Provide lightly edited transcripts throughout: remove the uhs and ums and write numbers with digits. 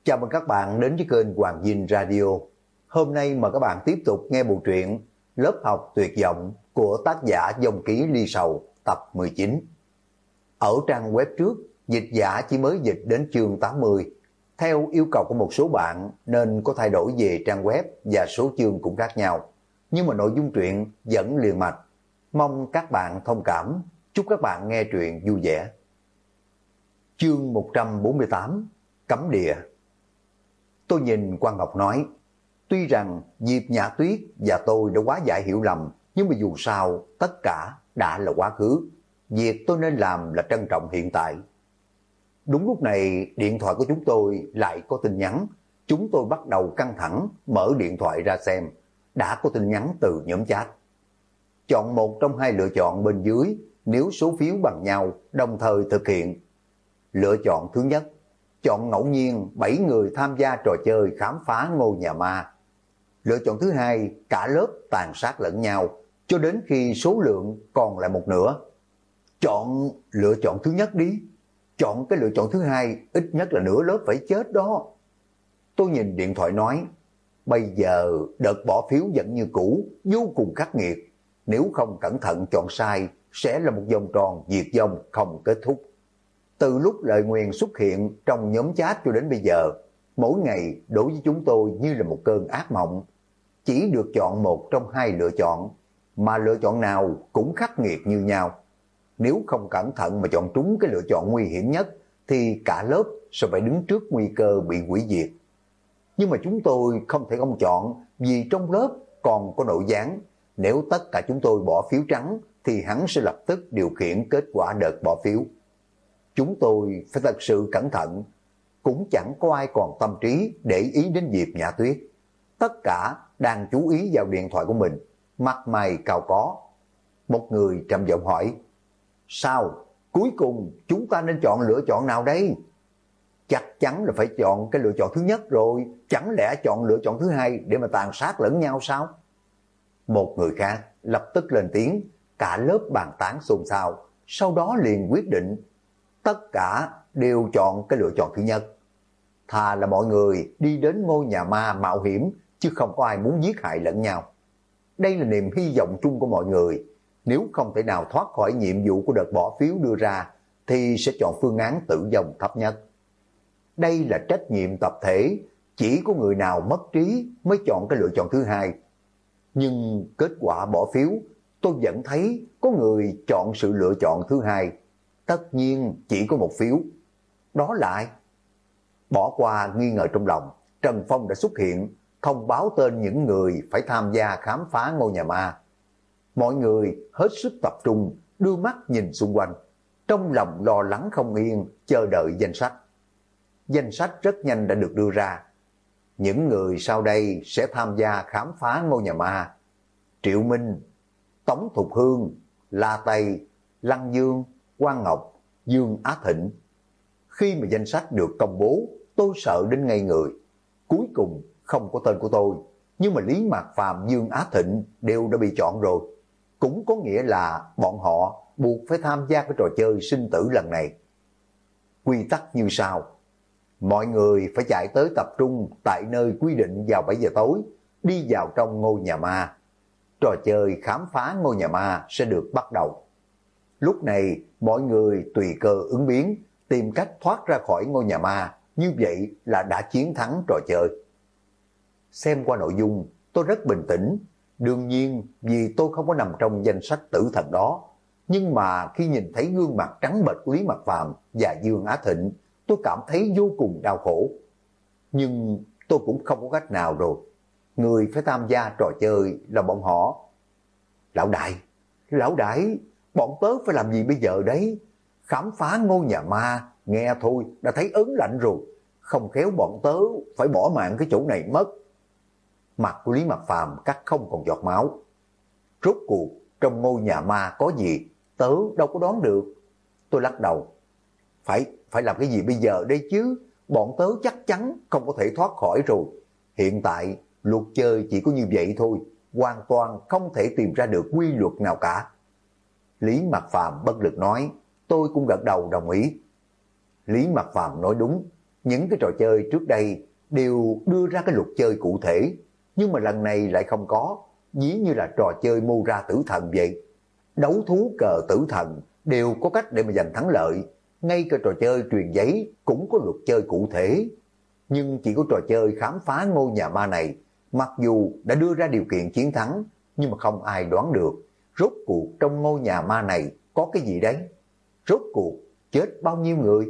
Chào mừng các bạn đến với kênh Hoàng Dinh Radio. Hôm nay mời các bạn tiếp tục nghe bộ truyện Lớp học tuyệt vọng của tác giả Dòng Ký Ly Sầu tập 19. Ở trang web trước, dịch giả chỉ mới dịch đến chương 80. Theo yêu cầu của một số bạn nên có thay đổi về trang web và số chương cũng khác nhau. Nhưng mà nội dung truyện vẫn liền mạch. Mong các bạn thông cảm. Chúc các bạn nghe truyện vui vẻ. Chương 148 Cấm Địa. Tôi nhìn Quang Ngọc nói, tuy rằng Diệp Nhã Tuyết và tôi đã quá giải hiểu lầm, nhưng mà dù sao tất cả đã là quá khứ. Việc tôi nên làm là trân trọng hiện tại. Đúng lúc này điện thoại của chúng tôi lại có tin nhắn. Chúng tôi bắt đầu căng thẳng mở điện thoại ra xem. Đã có tin nhắn từ nhóm chat. Chọn một trong hai lựa chọn bên dưới, nếu số phiếu bằng nhau đồng thời thực hiện. Lựa chọn thứ nhất, chọn ngẫu nhiên 7 người tham gia trò chơi khám phá ngôi nhà ma. Lựa chọn thứ hai, cả lớp tàn sát lẫn nhau cho đến khi số lượng còn lại một nửa. Chọn lựa chọn thứ nhất đi. Chọn cái lựa chọn thứ hai, ít nhất là nửa lớp phải chết đó. Tôi nhìn điện thoại nói, bây giờ đợt bỏ phiếu vẫn như cũ, vô cùng khắc nghiệt. Nếu không cẩn thận chọn sai, sẽ là một vòng tròn diệt vong không kết thúc. Từ lúc lời nguyền xuất hiện trong nhóm chat cho đến bây giờ, mỗi ngày đối với chúng tôi như là một cơn ác mộng. Chỉ được chọn một trong hai lựa chọn, mà lựa chọn nào cũng khắc nghiệt như nhau. Nếu không cẩn thận mà chọn trúng cái lựa chọn nguy hiểm nhất, thì cả lớp sẽ phải đứng trước nguy cơ bị hủy diệt. Nhưng mà chúng tôi không thể không chọn, vì trong lớp còn có nội gián. Nếu tất cả chúng tôi bỏ phiếu trắng, thì hắn sẽ lập tức điều khiển kết quả đợt bỏ phiếu. Chúng tôi phải thật sự cẩn thận. Cũng chẳng có ai còn tâm trí để ý đến Diệp Nhã Tuyết. Tất cả đang chú ý vào điện thoại của mình, mặt mày cau có. Một người trầm giọng hỏi, sao? Cuối cùng chúng ta nên chọn lựa chọn nào đây? Chắc chắn là phải chọn cái lựa chọn thứ nhất rồi. Chẳng lẽ chọn lựa chọn thứ hai để mà tàn sát lẫn nhau sao? Một người khác lập tức lên tiếng. Cả lớp bàn tán xôn xao. Sau đó liền quyết định tất cả đều chọn cái lựa chọn thứ nhất. Thà là mọi người đi đến ngôi nhà ma mạo hiểm, chứ không có ai muốn giết hại lẫn nhau. Đây là niềm hy vọng chung của mọi người. Nếu không thể nào thoát khỏi nhiệm vụ của đợt bỏ phiếu đưa ra, thì sẽ chọn phương án tử vong thấp nhất. Đây là trách nhiệm tập thể, chỉ có người nào mất trí mới chọn cái lựa chọn thứ hai. Nhưng kết quả bỏ phiếu, tôi vẫn thấy có người chọn sự lựa chọn thứ hai. Tất nhiên chỉ có một phiếu. Đó là ai? Bỏ qua nghi ngờ trong lòng, Trần Phong đã xuất hiện, thông báo tên những người phải tham gia khám phá ngôi nhà ma. Mọi người hết sức tập trung, đưa mắt nhìn xung quanh, trong lòng lo lắng không yên, chờ đợi danh sách. Danh sách rất nhanh đã được đưa ra. Những người sau đây sẽ tham gia khám phá ngôi nhà ma: Triệu Minh, Tống Thục Hương, La Tây, Lăng Dương, Quang Ngọc, Dương Á Thịnh. Khi mà danh sách được công bố, tôi sợ đến ngây người. Cuối cùng không có tên của tôi, nhưng mà Lý Mạc Phàm, Dương Á Thịnh đều đã bị chọn rồi. Cũng có nghĩa là bọn họ buộc phải tham gia cái trò chơi sinh tử lần này. Quy tắc như sau: mọi người phải chạy tới tập trung tại nơi quy định vào 7 giờ tối, đi vào trong ngôi nhà ma. Trò chơi khám phá ngôi nhà ma sẽ được bắt đầu. Lúc này mọi người tùy cơ ứng biến, tìm cách thoát ra khỏi ngôi nhà ma, như vậy là đã chiến thắng trò chơi. Xem qua nội dung, tôi rất bình tĩnh. Đương nhiên vì tôi không có nằm trong danh sách tử thần đó. Nhưng mà khi nhìn thấy gương mặt trắng bệch của Lý Mạc Phàm và Dương Á Thịnh, tôi cảm thấy vô cùng đau khổ. Nhưng tôi cũng không có cách nào rồi. Người phải tham gia trò chơi là bọn họ. Lão đại, bọn tớ phải làm gì bây giờ đấy? Khám phá ngôi nhà ma, nghe thôi đã thấy ớn lạnh rồi. Không khéo bọn tớ phải bỏ mạng cái chỗ này mất. Mặt của Lý Mạc Phàm cắt không còn giọt máu. Rốt cuộc trong ngôi nhà ma có gì, tớ đâu có đoán được. Tôi lắc đầu. Phải làm cái gì bây giờ đây chứ? Bọn tớ chắc chắn không có thể thoát khỏi rồi. Hiện tại luật chơi chỉ có như vậy thôi, hoàn toàn không thể tìm ra được quy luật nào cả. Lý Mạc Phàm bất lực nói. Tôi cũng gật đầu đồng ý. Lý Mạc Phàm nói đúng, Những cái trò chơi trước đây đều đưa ra cái luật chơi cụ thể, nhưng mà lần này lại không có, ví như là trò chơi mô ra tử thần vậy. Đấu thú cờ tử thần đều có cách để mà giành thắng lợi, ngay cả trò chơi truyền giấy cũng có luật chơi cụ thể. Nhưng chỉ có trò chơi khám phá ngôi nhà ma này, mặc dù đã đưa ra điều kiện chiến thắng, nhưng mà không ai đoán được rốt cuộc trong ngôi nhà ma này có cái gì đấy. Rốt cuộc chết bao nhiêu người?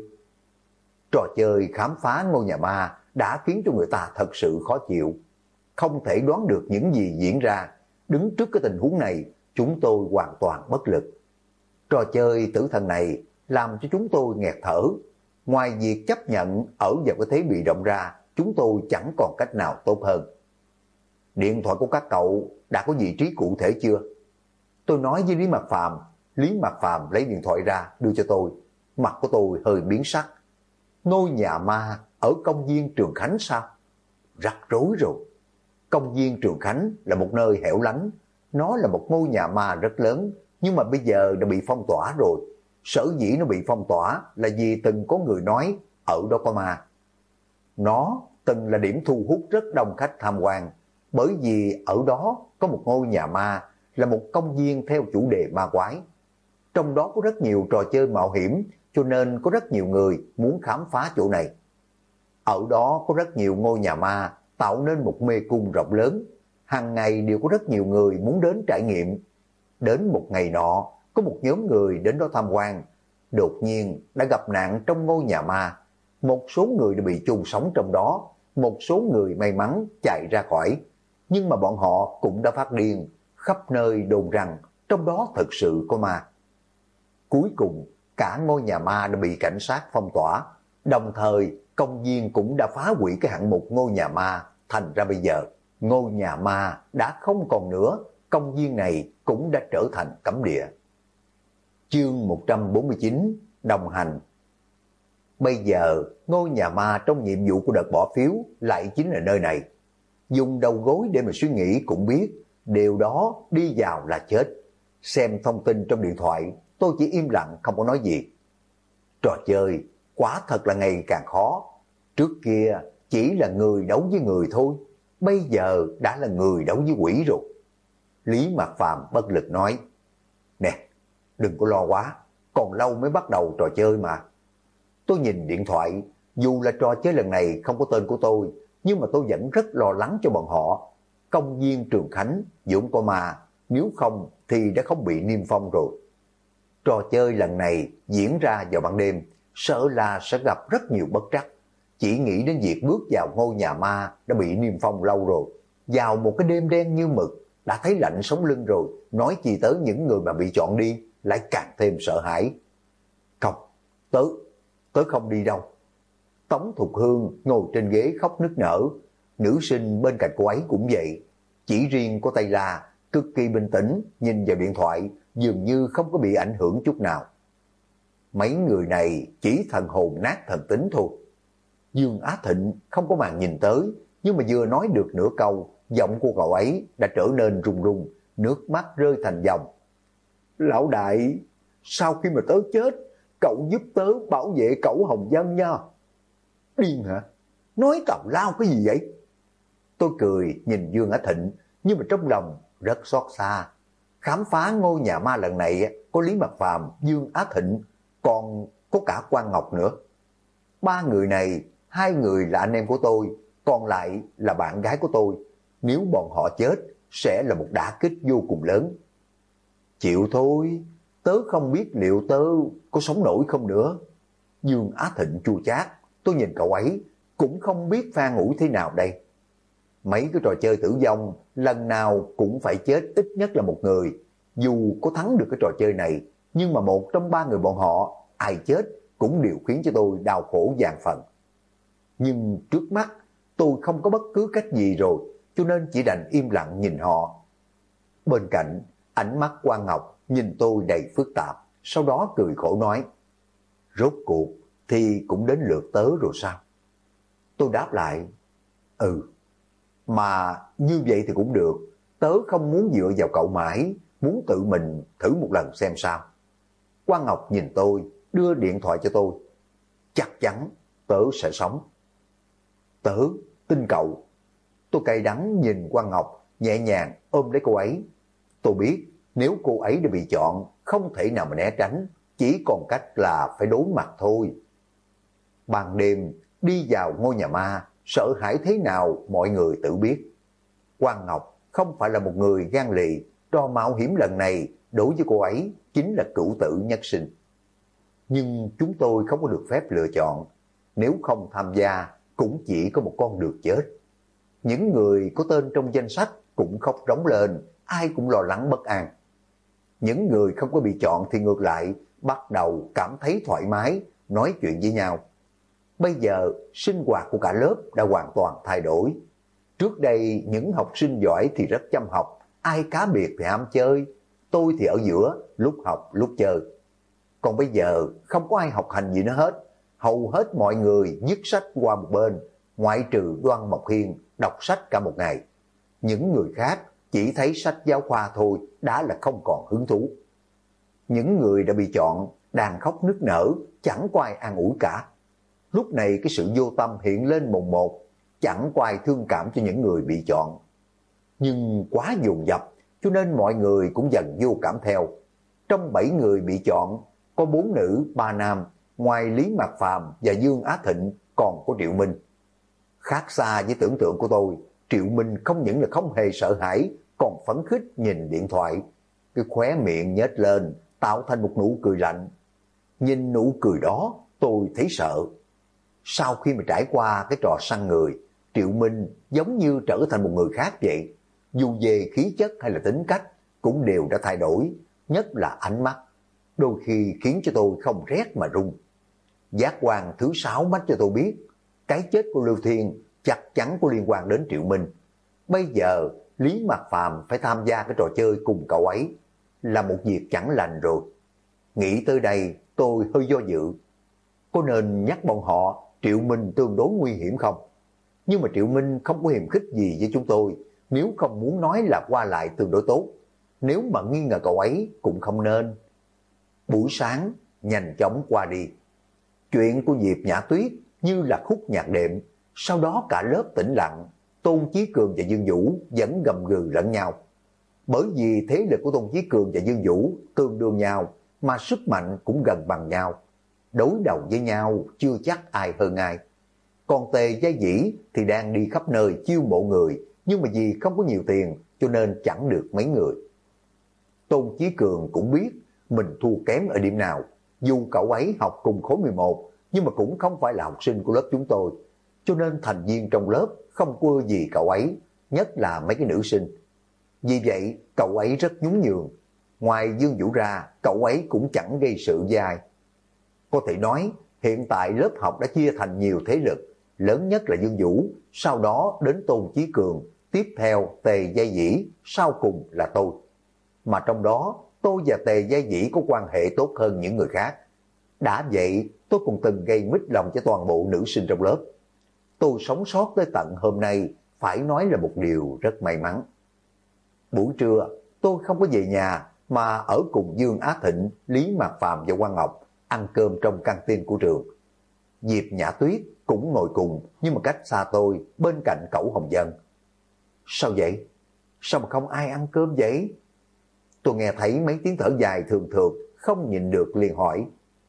Trò chơi khám phá ngôi nhà ma đã khiến cho người ta thật sự khó chịu. Không thể đoán được những gì diễn ra. Đứng trước cái tình huống này, chúng tôi hoàn toàn bất lực. Trò chơi tử thần này làm cho chúng tôi nghẹt thở. Ngoài việc chấp nhận ở vào cái thế bị động ra, chúng tôi chẳng còn cách nào tốt hơn. Điện thoại của các cậu đã có vị trí cụ thể chưa? Tôi nói với Lý Mạc Phàm. Lý Mạc Phàm lấy điện thoại ra đưa cho tôi. Mặt của tôi hơi biến sắc. Ngôi nhà ma ở công viên Trường Khánh sao? Rắc rối rồi. Công viên Trường Khánh là một nơi hẻo lánh. Nó là một ngôi nhà ma rất lớn, nhưng mà bây giờ đã bị phong tỏa rồi. Sở dĩ nó bị phong tỏa là vì từng có người nói ở đó có ma. Nó từng là điểm thu hút rất đông khách tham quan, bởi vì ở đó có một ngôi nhà ma, là một công viên theo chủ đề ma quái. Trong đó có rất nhiều trò chơi mạo hiểm, cho nên có rất nhiều người muốn khám phá chỗ này. Ở đó có rất nhiều ngôi nhà ma tạo nên một mê cung rộng lớn, hàng ngày đều có rất nhiều người muốn đến trải nghiệm. Đến một ngày nọ, có một nhóm người đến đó tham quan, đột nhiên đã gặp nạn trong ngôi nhà ma. Một số người đã bị chôn sống trong đó, một số người may mắn chạy ra khỏi, nhưng mà bọn họ cũng đã phát điên, khắp nơi đồn rằng trong đó thực sự có ma. Cuối cùng, cả ngôi nhà ma đã bị cảnh sát phong tỏa, đồng thời công viên cũng đã phá hủy cái hạng mục ngôi nhà ma, thành ra bây giờ ngôi nhà ma đã không còn nữa, công viên này cũng đã trở thành cấm địa. Chương 149, đồng hành. Bây giờ, ngôi nhà ma trong nhiệm vụ của đợt bỏ phiếu lại chính là nơi này. Dùng đầu gối để mà suy nghĩ cũng biết, điều đó đi vào là chết. Xem thông tin trong điện thoại, tôi chỉ im lặng không có nói gì. Trò chơi quả thật là ngày càng khó. Trước kia chỉ là người đấu với người thôi, bây giờ đã là người đấu với quỷ rồi. Lý Mạc Phàm bất lực nói, nè, đừng có lo quá, còn lâu mới bắt đầu trò chơi mà. Tôi nhìn điện thoại, dù là trò chơi lần này không có tên của tôi, nhưng mà tôi vẫn rất lo lắng cho bọn họ. Công viên Trường Khánh vốn có ma, nếu không thì đã không bị niêm phong rồi. Trò chơi lần này diễn ra vào ban đêm, sợ là sẽ gặp rất nhiều bất trắc. Chỉ nghĩ đến việc bước vào ngôi nhà ma đã bị niêm phong lâu rồi, vào một cái đêm đen như mực, đã thấy lạnh sống lưng rồi, nói chi tới những người mà bị chọn đi, lại càng thêm sợ hãi. Không, tớ không đi đâu. Tống Thục Hương ngồi trên ghế khóc nức nở, nữ sinh bên cạnh cô ấy cũng vậy. Chỉ riêng cô Tây La cực kỳ bình tĩnh, nhìn vào điện thoại, dường như không có bị ảnh hưởng chút nào. Mấy người này chỉ thần hồn nát thần tính thôi. Dương Á Thịnh không có màn nhìn tới, nhưng mà vừa nói được nửa câu, giọng của cậu ấy đã trở nên run run, nước mắt rơi thành dòng. Lão đại, sau khi mà tớ chết, cậu giúp tớ bảo vệ cậu Hồng Vân nha. Điên hả? Nói tào lao cái gì vậy? Tôi cười nhìn Dương Á Thịnh, nhưng mà trong lòng rất xót xa. Khám phá ngôi nhà ma lần này có Lý Mạc Phàm, Dương Á Thịnh, còn có cả Quang Ngọc nữa. Ba người này, hai người là anh em của tôi, còn lại là bạn gái của tôi. Nếu bọn họ chết, sẽ là một đả kích vô cùng lớn. Chịu thôi, tớ không biết liệu tớ có sống nổi không nữa. Dương Á Thịnh chua chát, tôi nhìn cậu ấy, cũng không biết phan ủi thế nào đây. Mấy cái trò chơi tử vong, lần nào cũng phải chết ít nhất là một người. Dù có thắng được cái trò chơi này, nhưng mà một trong ba người bọn họ, ai chết cũng đều khiến cho tôi đau khổ vạn phần. Nhưng trước mắt, tôi không có bất cứ cách gì rồi, cho nên chỉ đành im lặng nhìn họ. Bên cạnh, ánh mắt Quang Ngọc nhìn tôi đầy phức tạp, sau đó cười khổ nói, rốt cuộc thì cũng đến lượt tớ rồi sao? Tôi đáp lại, mà như vậy thì cũng được, tớ không muốn dựa vào cậu mãi, muốn tự mình thử một lần xem sao. Quang Ngọc nhìn tôi, đưa điện thoại cho tôi. Chắc chắn tớ sẽ sống. Tớ tin cậu. Tôi cay đắng nhìn Quang Ngọc, nhẹ nhàng ôm lấy cô ấy. Tôi biết nếu cô ấy đã bị chọn, không thể nào mà né tránh, chỉ còn cách là phải đối mặt thôi. Ban đêm, đi vào ngôi nhà ma, sợ hãi thế nào mọi người tự biết. Quang Ngọc không phải là một người gan lì, trò mạo hiểm lần này đối với cô ấy chính là cửu tử nhất sinh. Nhưng chúng tôi không có được phép lựa chọn, nếu không tham gia cũng chỉ có một con đường chết. Những người có tên trong danh sách cũng khóc rống lên, ai cũng lo lắng bất an. Những người không có bị chọn thì ngược lại bắt đầu cảm thấy thoải mái, nói chuyện với nhau. Bây giờ sinh hoạt của cả lớp đã hoàn toàn thay đổi. Trước đây những học sinh giỏi thì rất chăm học, ai cá biệt thì ham chơi. Tôi thì ở giữa, lúc học lúc chơi. Còn bây giờ không có ai học hành gì nữa hết. Hầu hết mọi người dứt sách qua một bên, ngoại trừ Đoan Mộc Hiên đọc sách cả một ngày. Những người khác chỉ thấy sách giáo khoa thôi đã là không còn hứng thú. Những người đã bị chọn đang khóc nức nở, chẳng có ai an ủi cả. Lúc này cái sự vô tâm hiện lên mồn một, chẳng có ai thương cảm cho những người bị chọn. Nhưng quá dồn dập cho nên mọi người cũng dần vô cảm theo. Trong 7 người bị chọn, có 4 nữ 3 nam, ngoài Lý Mạc Phàm và Dương Á Thịnh còn có Triệu Minh. Khác xa với tưởng tượng của tôi, Triệu Minh không những là không hề sợ hãi, còn phấn khích nhìn điện thoại. Cái khóe miệng nhếch lên, tạo thành một nụ cười lạnh. Nhìn nụ cười đó, tôi thấy sợ. Sau khi mà trải qua cái trò săn người, Triệu Minh giống như trở thành một người khác vậy. Dù về khí chất hay là tính cách, cũng đều đã thay đổi, nhất là ánh mắt. Đôi khi khiến cho tôi không rét mà run. Giác quan thứ 6 mắt cho tôi biết, cái chết của Lưu Thiên chắc chắn có liên quan đến Triệu Minh. Bây giờ Lý Mạc Phàm phải tham gia cái trò chơi cùng cậu ấy là một việc chẳng lành rồi. Nghĩ tới đây tôi hơi do dự. Có nên nhắc bọn họ Triệu Minh tương đối nguy hiểm không? Nhưng mà Triệu Minh không có hiềm khích gì với chúng tôi, nếu không muốn nói là qua lại tương đối tốt. Nếu mà nghi ngờ cậu ấy cũng không nên. Buổi sáng nhanh chóng qua đi. Chuyện của Diệp Nhã Tuyết như là khúc nhạc đệm. Sau đó cả lớp tĩnh lặng. Tôn Chí Cường và Dương Vũ vẫn gầm gừ lẫn nhau. Bởi vì thế lực của Tôn Chí Cường và Dương Vũ tương đương nhau, mà sức mạnh cũng gần bằng nhau. Đối đầu với nhau chưa chắc ai hơn ai. Còn Tề Gia Dĩ thì đang đi khắp nơi chiêu mộ người, nhưng mà vì không có nhiều tiền cho nên chẳng được mấy người. Tôn Chí Cường cũng biết mình thua kém ở điểm nào. Dù cậu ấy học cùng khối 11, nhưng mà cũng không phải là học sinh của lớp chúng tôi. Cho nên thành viên trong lớp không ưa gì cậu ấy, nhất là mấy cái nữ sinh. Vì vậy cậu ấy rất nhún nhường. Ngoài Dương Vũ ra, cậu ấy cũng chẳng gây sự với ai. Có thể nói hiện tại lớp học đã chia thành nhiều thế lực, lớn nhất là Dương Vũ, sau đó đến Tôn Chí Cường, tiếp theo Tề Gia Dĩ, sau cùng là tôi. Mà trong đó tôi và Tề Gia Dĩ có quan hệ tốt hơn những người khác. Đã vậy tôi cũng từng gây mít lòng cho toàn bộ nữ sinh trong lớp. Tôi sống sót tới tận hôm nay phải nói là một điều rất may mắn. Buổi trưa tôi không có về nhà mà ở cùng Dương Á Thịnh, Lý Mạc Phàm và Quang Ngọc ăn cơm trong căng tin của trường. Diệp Nhã Tuyết cũng ngồi cùng nhưng mà cách xa tôi, bên cạnh Cẩu Hồng Dân. Sao vậy? Sao mà không ai ăn cơm vậy? Tôi nghe thấy mấy tiếng thở dài thường thường, không nhịn được liền hỏi.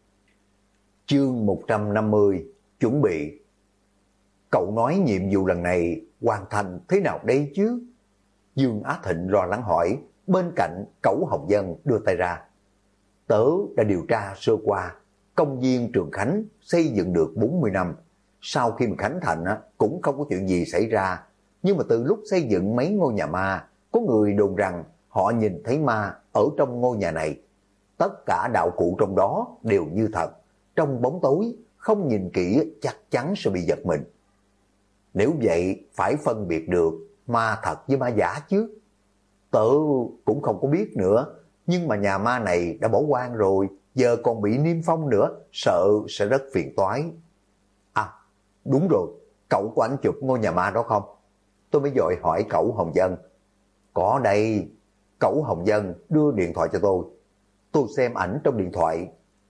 Chương 150, chuẩn bị. Cậu nói nhiệm vụ lần này hoàn thành thế nào đây chứ? Dương Á Thịnh lo lắng hỏi, bên cạnh Cẩu Hồng Dân đưa tay ra. Tớ đã điều tra sơ qua, công viên Trường Khánh xây dựng được 40 năm. Sau khi mà khánh thành cũng không có chuyện gì xảy ra. Nhưng mà từ lúc xây dựng mấy ngôi nhà ma, có người đồn rằng họ nhìn thấy ma ở trong ngôi nhà này. Tất cả đạo cụ trong đó đều như thật. Trong bóng tối, không nhìn kỹ chắc chắn sẽ bị giật mình. Nếu vậy, phải phân biệt được ma thật với ma giả chứ. Tớ cũng không có biết nữa, nhưng mà nhà ma này đã bỏ hoang rồi, giờ còn bị niêm phong nữa, sợ sẽ rất phiền toái. À, đúng rồi, cậu có ảnh chụp ngôi nhà ma đó không? Tôi mới vội hỏi Cẩu Hồng Dân. Có đây. Cẩu Hồng Dân đưa điện thoại cho tôi. Tôi xem ảnh trong điện thoại.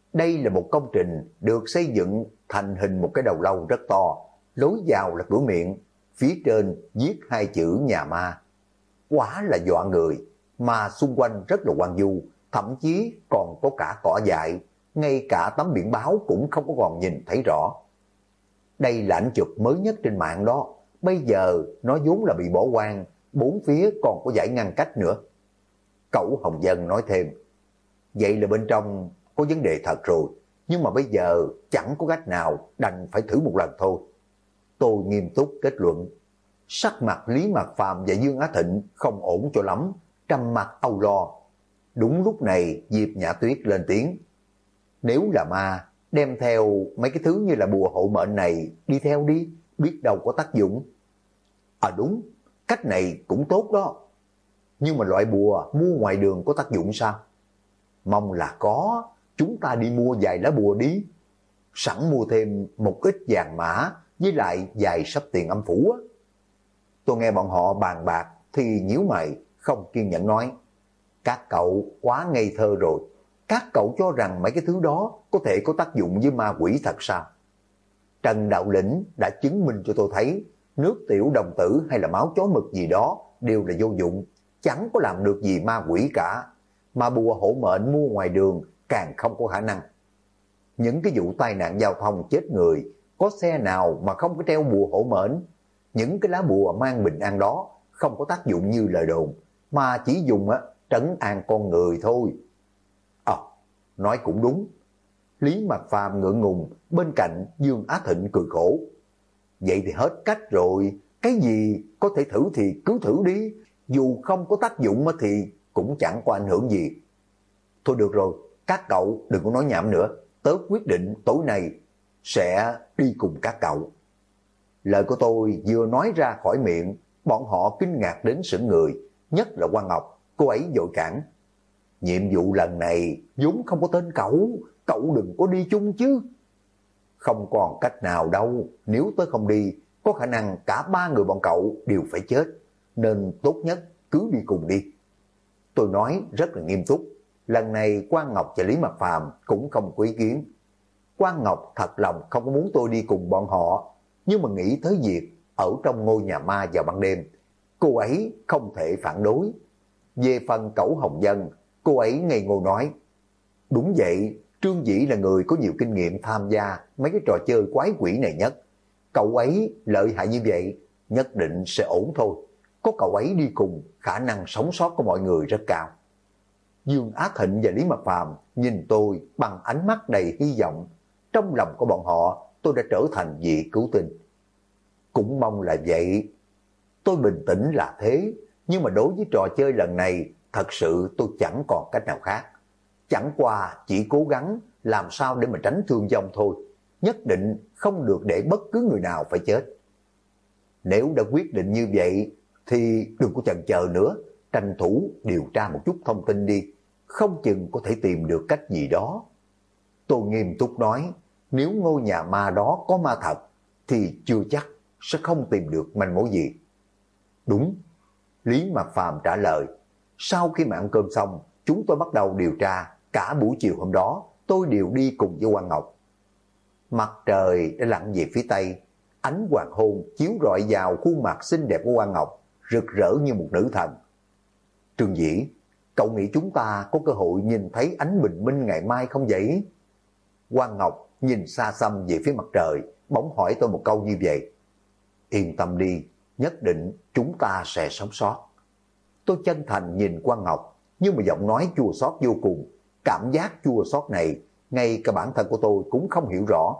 Đây là một công trình được xây dựng thành hình một cái đầu lâu rất to, lối vào là cửa miệng, phía trên viết hai chữ nhà ma. Quá là dọa người, mà xung quanh rất là hoang vu, thậm chí còn có cả cỏ dại, ngay cả tấm biển báo cũng không có còn nhìn thấy rõ. Đây là ảnh chụp mới nhất trên mạng đó, bây giờ nó vốn là bị bỏ hoang, bốn phía còn có dải ngăn cách nữa. Cẩu Hồng Dân nói thêm, vậy là bên trong có vấn đề thật rồi, nhưng mà bây giờ chẳng có cách nào, đành phải thử một lần thôi. Tôi nghiêm túc kết luận. Sắc mặt Lý Mạc Phàm và Dương Á Thịnh không ổn cho lắm, trầm mặt âu lo. Đúng lúc này Diệp Nhã Tuyết lên tiếng, nếu là ma, đem theo mấy cái thứ như là bùa hộ mệnh này đi theo đi, biết đâu có tác dụng. À đúng, cách này cũng tốt đó. Nhưng mà loại bùa mua ngoài đường có tác dụng sao? Mong là có, chúng ta đi mua vài lá bùa đi. Sẵn mua thêm một ít vàng mã với lại vài sấp tiền âm phủ á. Tôi nghe bọn họ bàn bạc thì nhíu mày, không kiên nhẫn nói, các cậu quá ngây thơ rồi. Các cậu cho rằng mấy cái thứ đó có thể có tác dụng với ma quỷ thật sao? Trần Đạo Lĩnh đã chứng minh cho tôi thấy, nước tiểu đồng tử hay là máu chó mực gì đó đều là vô dụng, chẳng có làm được gì ma quỷ cả. Mà bùa hộ mệnh mua ngoài đường càng không có khả năng. Những cái vụ tai nạn giao thông chết người, có xe nào mà không có treo bùa hộ mệnh? Những cái lá bùa mang bình an đó không có tác dụng như lời đồn, mà chỉ dùng trấn an con người thôi. Nói cũng đúng. Lý Mạc Phàm ngượng ngùng, bên cạnh Dương Á Thịnh cười khổ. Vậy thì hết cách rồi, cái gì có thể thử thì cứ thử đi, dù không có tác dụng thì cũng chẳng có ảnh hưởng gì. Thôi được rồi, các cậu đừng có nói nhảm nữa, tớ quyết định tối nay sẽ đi cùng các cậu. Lời của tôi vừa nói ra khỏi miệng, bọn họ kinh ngạc đến sững người, nhất là Quang Ngọc, cô ấy vội cản. Nhiệm vụ lần này vốn không có tên cậu, cậu đừng có đi chung chứ. Không còn cách nào đâu, nếu tớ không đi, có khả năng cả ba người bọn cậu đều phải chết, nên tốt nhất cứ đi cùng đi. Tôi nói rất là nghiêm túc, lần này Quang Ngọc và Lý Mạc Phàm cũng không có ý kiến. Quang Ngọc thật lòng không có muốn tôi đi cùng bọn họ, nhưng mà nghĩ tới việc ở trong ngôi nhà ma vào ban đêm, cô ấy không thể phản đối. Về phần Cẩu Hồng Dân, cô ấy ngây ngô nói, đúng vậy, Trương Dĩ là người có nhiều kinh nghiệm tham gia mấy cái trò chơi quái quỷ này nhất. Cậu ấy lợi hại như vậy, nhất định sẽ ổn thôi. Có cậu ấy đi cùng, khả năng sống sót của mọi người rất cao. Dương Á Thịnh và Lý Mạc Phàm nhìn tôi bằng ánh mắt đầy hy vọng. Trong lòng của bọn họ, tôi đã trở thành vị cứu tinh. Cũng mong là vậy. Tôi bình tĩnh là thế, nhưng mà đối với trò chơi lần này, thật sự tôi chẳng còn cách nào khác. Chẳng qua chỉ cố gắng làm sao để mà tránh thương vong thôi. Nhất định không được để bất cứ người nào phải chết. Nếu đã quyết định như vậy thì đừng có chần chờ nữa, tranh thủ điều tra một chút thông tin đi, không chừng có thể tìm được cách gì đó. Tôi nghiêm túc nói, nếu ngôi nhà ma đó có ma thật thì chưa chắc sẽ không tìm được manh mối gì. Đúng, Lý Mạc Phàm trả lời. Sau khi mà ăn cơm xong, chúng tôi bắt đầu điều tra. Cả buổi chiều hôm đó, tôi đều đi cùng với Quang Ngọc. Mặt trời đã lặn về phía tây, ánh hoàng hôn chiếu rọi vào khuôn mặt xinh đẹp của Quang Ngọc, rực rỡ như một nữ thần. Trương Dĩ, cậu nghĩ chúng ta có cơ hội nhìn thấy ánh bình minh ngày mai không vậy? Quang Ngọc nhìn xa xăm về phía mặt trời, bỗng hỏi tôi một câu như vậy. Yên tâm đi, nhất định chúng ta sẽ sống sót. Tôi chân thành nhìn Quang Ngọc, nhưng mà giọng nói chua xót vô cùng. Cảm giác chua xót này, ngay cả bản thân của tôi cũng không hiểu rõ.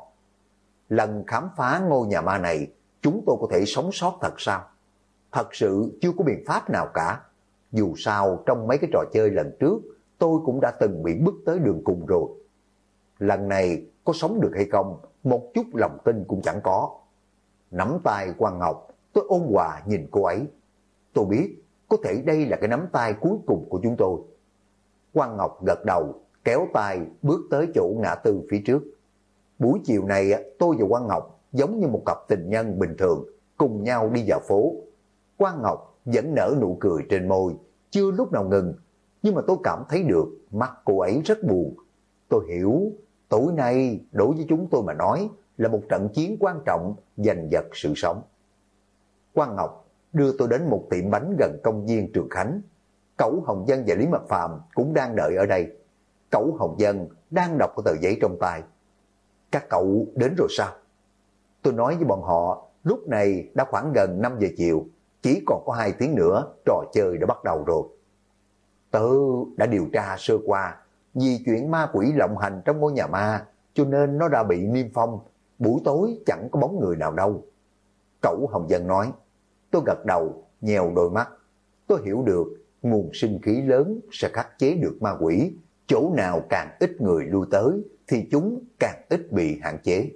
Lần khám phá ngôi nhà ma này, chúng tôi có thể sống sót thật sao? Thật sự chưa có biện pháp nào cả. Dù sao trong mấy cái trò chơi lần trước, tôi cũng đã từng bị bước tới đường cùng rồi. Lần này có sống được hay không, một chút lòng tin cũng chẳng có. Nắm tay Quang Ngọc, tôi ôn hòa nhìn cô ấy. Tôi biết, có thể đây là cái nắm tay cuối cùng của chúng tôi. Quang Ngọc gật đầu, kéo tay bước tới chỗ ngã tư phía trước. Buổi chiều này tôi và Quang Ngọc giống như một cặp tình nhân bình thường, cùng nhau đi dạo phố. Quang Ngọc vẫn nở nụ cười trên môi, chưa lúc nào ngừng, nhưng mà tôi cảm thấy được mắt cô ấy rất buồn. Tôi hiểu, Tối nay đối với chúng tôi mà nói là một trận chiến quan trọng giành giật sự sống. Quang Ngọc đưa tôi đến một tiệm bánh gần công viên Trường Khánh. Cẩu Hồng Dân và Lý Mật Phàm cũng đang đợi ở đây. Cẩu Hồng Dân đang đọc cái tờ giấy trong tay. Các cậu đến rồi sao? Tôi nói với bọn họ, lúc này đã khoảng gần 5 giờ chiều, chỉ còn có 2 tiếng nữa trò chơi đã bắt đầu rồi. Tớ đã điều tra sơ qua, vì chuyện ma quỷ lộng hành trong ngôi nhà ma, cho nên nó đã bị niêm phong, buổi tối chẳng có bóng người nào đâu. Cẩu Hồng Dân nói. Tôi gật đầu, nhèo đôi mắt. Tôi hiểu được, nguồn sinh khí lớn sẽ khắc chế được ma quỷ, chỗ nào càng ít người lui tới thì chúng càng ít bị hạn chế.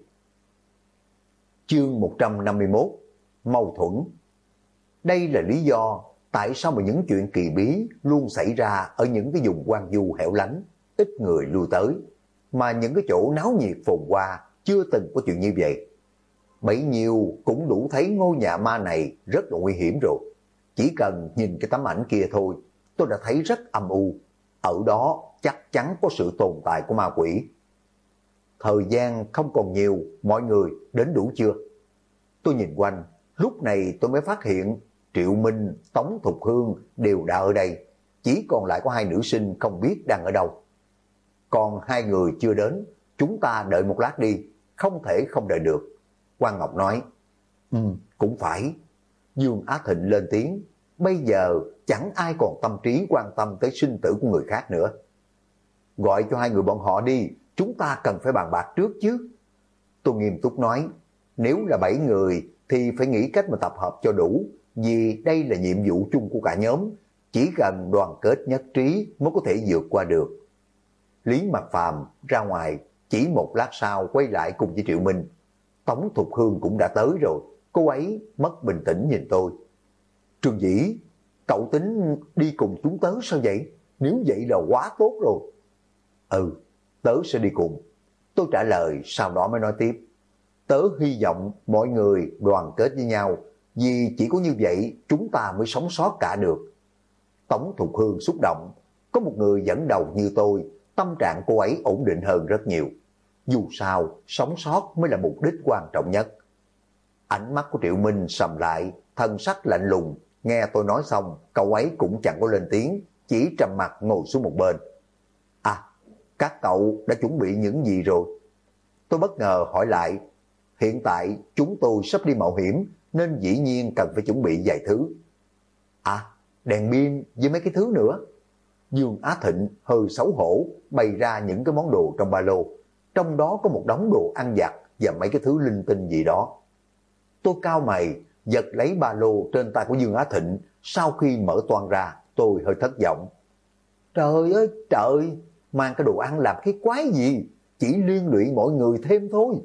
Chương 151: Mâu thuẫn. Đây là lý do tại sao mà những chuyện kỳ bí luôn xảy ra ở những cái vùng hoang vu hẻo lánh, ít người lui tới, mà những cái chỗ náo nhiệt phồn hoa chưa từng có chuyện như vậy. Bấy nhiêu cũng đủ thấy ngôi nhà ma này rất là nguy hiểm rồi. Chỉ cần nhìn cái tấm ảnh kia thôi, tôi đã thấy rất âm u. Ở đó chắc chắn có sự tồn tại của ma quỷ. Thời gian không còn nhiều, mọi người đến đủ chưa? Tôi nhìn quanh, lúc này tôi mới phát hiện Triệu Minh, Tống Thục Hương đều đã ở đây. Chỉ còn lại có 2 nữ sinh không biết đang ở đâu. Còn 2 người chưa đến, chúng ta đợi một lát đi, không thể không đợi được. Quang Ngọc nói. Cũng phải. Dương Á Thịnh lên tiếng. Bây giờ chẳng ai còn tâm trí quan tâm tới sinh tử của người khác nữa. Gọi cho 2 người bọn họ đi, chúng ta cần phải bàn bạc trước chứ. Tôi nghiêm túc nói. Nếu là 7 người thì phải nghĩ cách mà tập hợp cho đủ, vì đây là nhiệm vụ chung của cả nhóm. Chỉ cần đoàn kết nhất trí mới có thể vượt qua được. Lý Mật Phàm ra ngoài, chỉ một lát sau quay lại cùng với Triệu Minh. Tống Thục Hương cũng đã tới rồi, cô ấy mất bình tĩnh nhìn tôi. Trương Dĩ, cậu tính đi cùng chúng tớ sao vậy? Nếu vậy là quá tốt rồi. Tớ sẽ đi cùng. Tôi trả lời, sau đó mới nói tiếp. Tớ hy vọng mọi người đoàn kết với nhau, vì chỉ có như vậy chúng ta mới sống sót cả được. Tống Thục Hương xúc động, có một người dẫn đầu như tôi, tâm trạng cô ấy ổn định hơn rất nhiều. Dù sao, sống sót mới là mục đích quan trọng nhất. Ánh mắt của Triệu Minh sầm lại, thân sắc lạnh lùng. Nghe tôi nói xong, cậu ấy cũng chẳng có lên tiếng, chỉ trầm mặt ngồi xuống một bên. Các cậu đã chuẩn bị những gì rồi? Tôi bất ngờ hỏi lại. Hiện tại chúng tôi sắp đi mạo hiểm, nên dĩ nhiên cần phải chuẩn bị vài thứ. Đèn pin với mấy cái thứ nữa. Dương Á Thịnh hơi xấu hổ bày ra những cái món đồ trong ba lô. Trong đó có một đống đồ ăn vặt và mấy cái thứ linh tinh gì đó. Tôi cau mày, giật lấy ba lô trên tay của Dương Á Thịnh. Sau khi mở toang ra, tôi hơi thất vọng. Trời ơi trời, mang cái đồ ăn làm cái quái gì, chỉ liên lụy mọi người thêm thôi.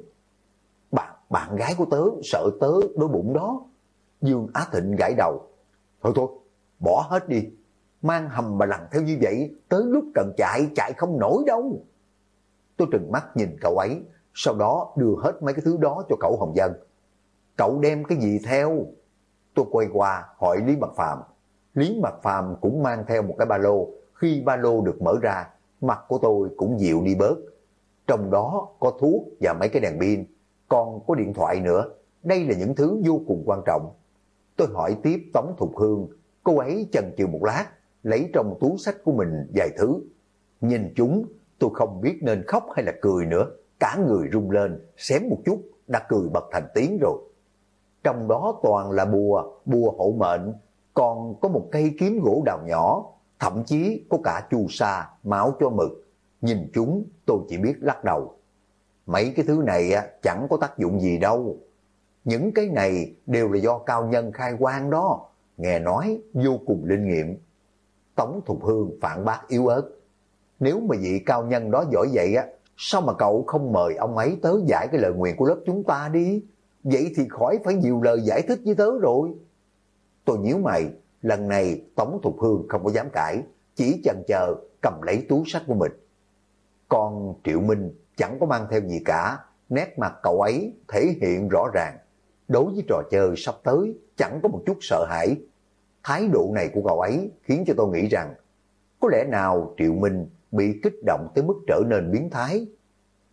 Bạn gái của tớ sợ tớ đói bụng đó. Dương Á Thịnh gãi đầu. Thôi, bỏ hết đi. Mang hầm bà lằng theo như vậy, tới lúc cần chạy không nổi đâu. Tôi trừng mắt nhìn cậu ấy, sau đó đưa hết mấy cái thứ đó cho cậu Hồng Dân. Cậu đem cái gì theo? Tôi quay qua hỏi Lý Mật Phàm. Lý Mật Phàm cũng mang theo một cái ba lô. Khi ba lô được mở ra, mặt của tôi cũng dịu đi bớt. Trong đó có thuốc và mấy cái đèn pin, còn có điện thoại nữa. Đây là những thứ vô cùng quan trọng. Tôi hỏi tiếp Tống Thục Hương. Cô ấy chần chừ một lát, lấy trong túi xách của mình vài thứ. Nhìn chúng, tôi không biết nên khóc hay là cười nữa. Cả người rung lên, xém một chút, đã cười bật thành tiếng rồi. Trong đó toàn là bùa hộ mệnh, còn có một cây kiếm gỗ đào nhỏ, thậm chí có cả chu sa, máu cho mực. Nhìn chúng, tôi chỉ biết lắc đầu. Mấy cái thứ này chẳng có tác dụng gì đâu. Những cái này đều là do cao nhân khai quang đó, nghe nói vô cùng linh nghiệm. Tống Thục Hương phản bác yếu ớt. Nếu mà vị cao nhân đó giỏi vậy sao mà cậu không mời ông ấy tới giải cái lời nguyền của lớp chúng ta đi? Vậy thì khỏi phải nhiều lời giải thích với tớ rồi. Tôi nhíu mày, lần này Tống Thục Hương không có dám cãi, chỉ chần chờ cầm lấy túi sách của mình. Còn Triệu Minh chẳng có mang theo gì cả, nét mặt cậu ấy thể hiện rõ ràng. Đối với trò chơi sắp tới chẳng có một chút sợ hãi. Thái độ này của cậu ấy khiến cho tôi nghĩ rằng có lẽ nào Triệu Minh bị kích động tới mức trở nên biến thái.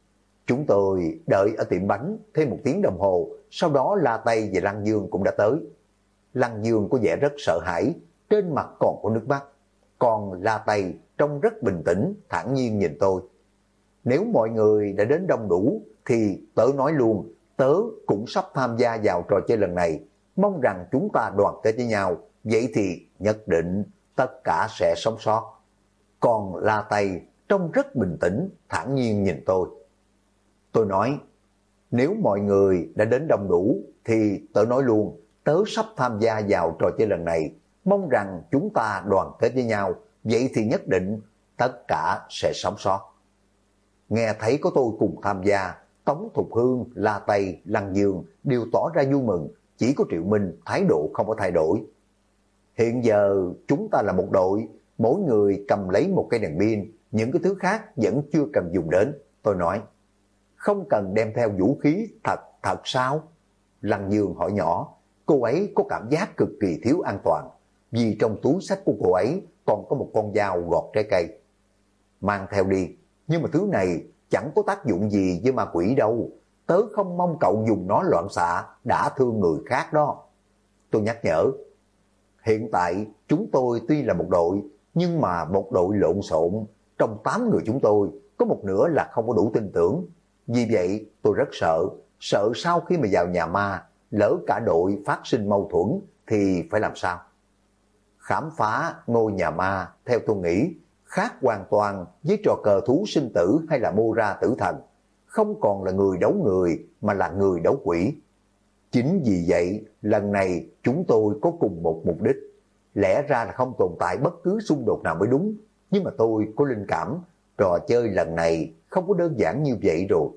Chúng tôi đợi ở tiệm bánh thêm 1 tiếng đồng hồ, sau đó La Tây và Lăng Dương cũng đã tới. Lăng Dương có vẻ rất sợ hãi, trên mặt còn có nước mắt. Còn La Tây trông rất bình tĩnh, thản nhiên nhìn tôi. Nếu mọi người đã đến đông đủ thì tớ nói luôn, tớ cũng sắp tham gia vào trò chơi lần này. Mong rằng chúng ta đoàn kết với nhau, vậy thì nhất định tất cả sẽ sống sót. Còn La Tây trông rất bình tĩnh, thản nhiên nhìn tôi. Tôi nói, nếu mọi người đã đến đông đủ thì tớ nói luôn, tớ sắp tham gia vào trò chơi lần này. Mong rằng chúng ta đoàn kết với nhau, vậy thì nhất định tất cả sẽ sống sót. Nghe thấy có tôi cùng tham gia, Tống Thục Hương, La Tây, Lăng Dương đều tỏ ra vui mừng, chỉ có Triệu Minh thái độ không có thay đổi. Hiện giờ chúng ta là một đội, mỗi người cầm lấy một cây đèn pin, những cái thứ khác vẫn chưa cần dùng đến. Tôi nói, không cần đem theo vũ khí thật sao? Lăng Dương hỏi nhỏ, cô ấy có cảm giác cực kỳ thiếu an toàn, vì trong túi sách của cô ấy còn có một con dao gọt trái cây. Mang theo đi, nhưng mà thứ này chẳng có tác dụng gì với ma quỷ đâu, tớ không mong cậu dùng nó loạn xạ đã thương người khác đó. Tôi nhắc nhở, hiện tại chúng tôi tuy là một đội, nhưng mà một đội lộn xộn, trong 8 người chúng tôi có một nửa là không có đủ tin tưởng. Vì vậy tôi rất sợ sau khi mà vào nhà ma, lỡ cả đội phát sinh mâu thuẫn thì phải làm sao? Khám phá ngôi nhà ma theo tôi nghĩ khác hoàn toàn với trò cờ thú sinh tử hay là mô ra tử thần, không còn là người đấu người mà là người đấu quỷ. Chính vì vậy lần này chúng tôi có cùng một mục đích, lẽ ra là không tồn tại bất cứ xung đột nào mới đúng, nhưng mà tôi có linh cảm trò chơi lần này không có đơn giản như vậy rồi.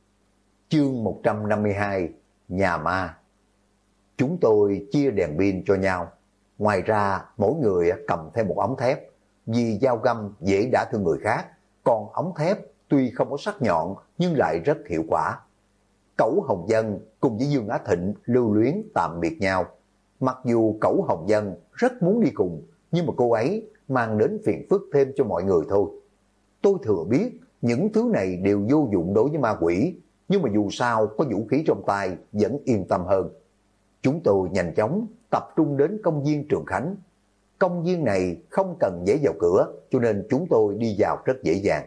Chương 152, nhà ma. Chúng tôi chia đèn pin cho nhau, ngoài ra mỗi người cầm theo một ống thép, vì dao găm dễ đả thương người khác, còn ống thép tuy không có sắc nhọn nhưng lại rất hiệu quả. Cẩu Hồng Dân cùng với Dương Á Thịnh lưu luyến tạm biệt nhau. Mặc dù Cẩu Hồng Dân rất muốn đi cùng, nhưng mà cô ấy mang đến phiền phức thêm cho mọi người thôi. Tôi thừa biết những thứ này đều vô dụng đối với ma quỷ, nhưng mà dù sao có vũ khí trong tay vẫn yên tâm hơn. Chúng tôi nhanh chóng tập trung đến công viên Trường Khánh. Công viên này không cần giấy vào cửa, cho nên chúng tôi đi vào rất dễ dàng.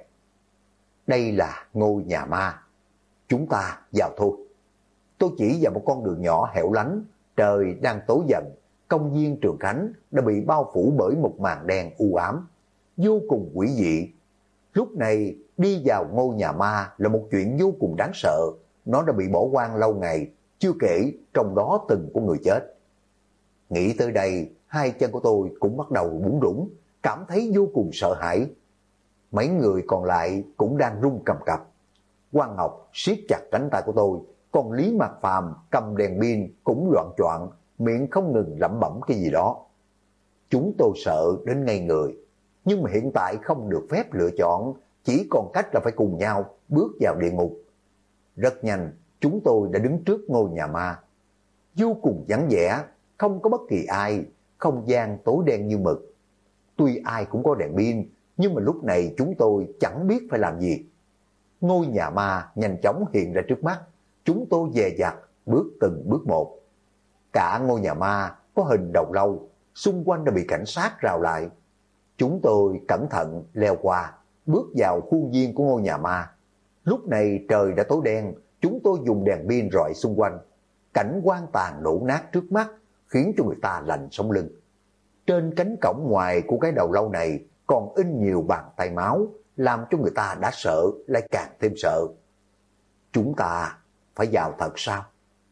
Đây là ngôi nhà ma. Chúng ta vào thôi. Tôi chỉ vào một con đường nhỏ hẻo lánh, trời đang tối dần. Công viên Trường Khánh đã bị bao phủ bởi một màn đen u ám, vô cùng quỷ dị. Lúc này đi vào ngôi nhà ma là một chuyện vô cùng đáng sợ. Nó đã bị bỏ hoang lâu ngày, chưa kể trong đó từng có người chết. Nghĩ tới đây, hai chân của tôi cũng bắt đầu bủn rủn, cảm thấy vô cùng sợ hãi. Mấy người còn lại cũng đang run cầm cập. Quang Ngọc siết chặt cánh tay của tôi, còn Lý Mạc Phàm cầm đèn pin cũng loạn choạng, miệng không ngừng lẩm bẩm cái gì đó. Chúng tôi sợ đến ngây người, nhưng mà hiện tại không được phép lựa chọn, chỉ còn cách là phải cùng nhau bước vào địa ngục. Rất nhanh, chúng tôi đã đứng trước ngôi nhà ma. Vô cùng vắng vẻ, không có bất kỳ ai, không gian tối đen như mực. Tuy ai cũng có đèn pin, nhưng mà lúc này chúng tôi chẳng biết phải làm gì. Ngôi nhà ma nhanh chóng hiện ra trước mắt, chúng tôi dè dặt bước từng bước một. Cả ngôi nhà ma có hình đầu lâu, xung quanh đã bị cảnh sát rào lại. Chúng tôi cẩn thận leo qua, bước vào khuôn viên của ngôi nhà ma. Lúc này trời đã tối đen, chúng tôi dùng đèn pin rọi xung quanh. Cảnh quan tàn đổ nát trước mắt khiến cho người ta lạnh sống lưng. Trên cánh cổng ngoài của cái đầu lâu này còn in nhiều bàn tay máu, làm cho người ta đã sợ lại càng thêm sợ. Chúng ta phải vào thật sao?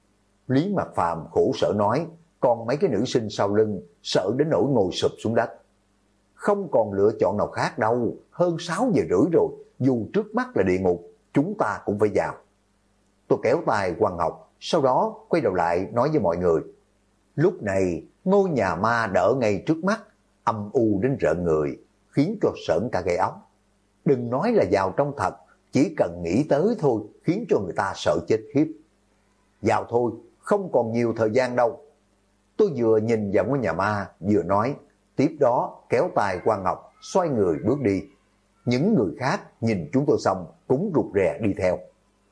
Lý Mạc Phàm khổ sở nói, còn mấy cái nữ sinh sau lưng sợ đến nỗi ngồi sụp xuống đất. Không còn lựa chọn nào khác đâu, hơn 6 giờ rưỡi rồi, dù trước mắt là địa ngục, chúng ta cũng phải vào. Tôi kéo tay Quang Ngọc, sau đó quay đầu lại nói với mọi người. Lúc này, ngôi nhà ma đỡ ngay trước mắt, âm u đến rợn người, khiến cho sởn cả gai óc. Đừng nói là vào trong thật, chỉ cần nghĩ tới thôi, khiến cho người ta sợ chết khiếp. Vào thôi, không còn nhiều thời gian đâu. Tôi vừa nhìn vào ngôi nhà ma, vừa nói, tiếp đó kéo tay Quang Ngọc, xoay người bước đi. Những người khác nhìn chúng tôi xong, cũng rụt rè đi theo.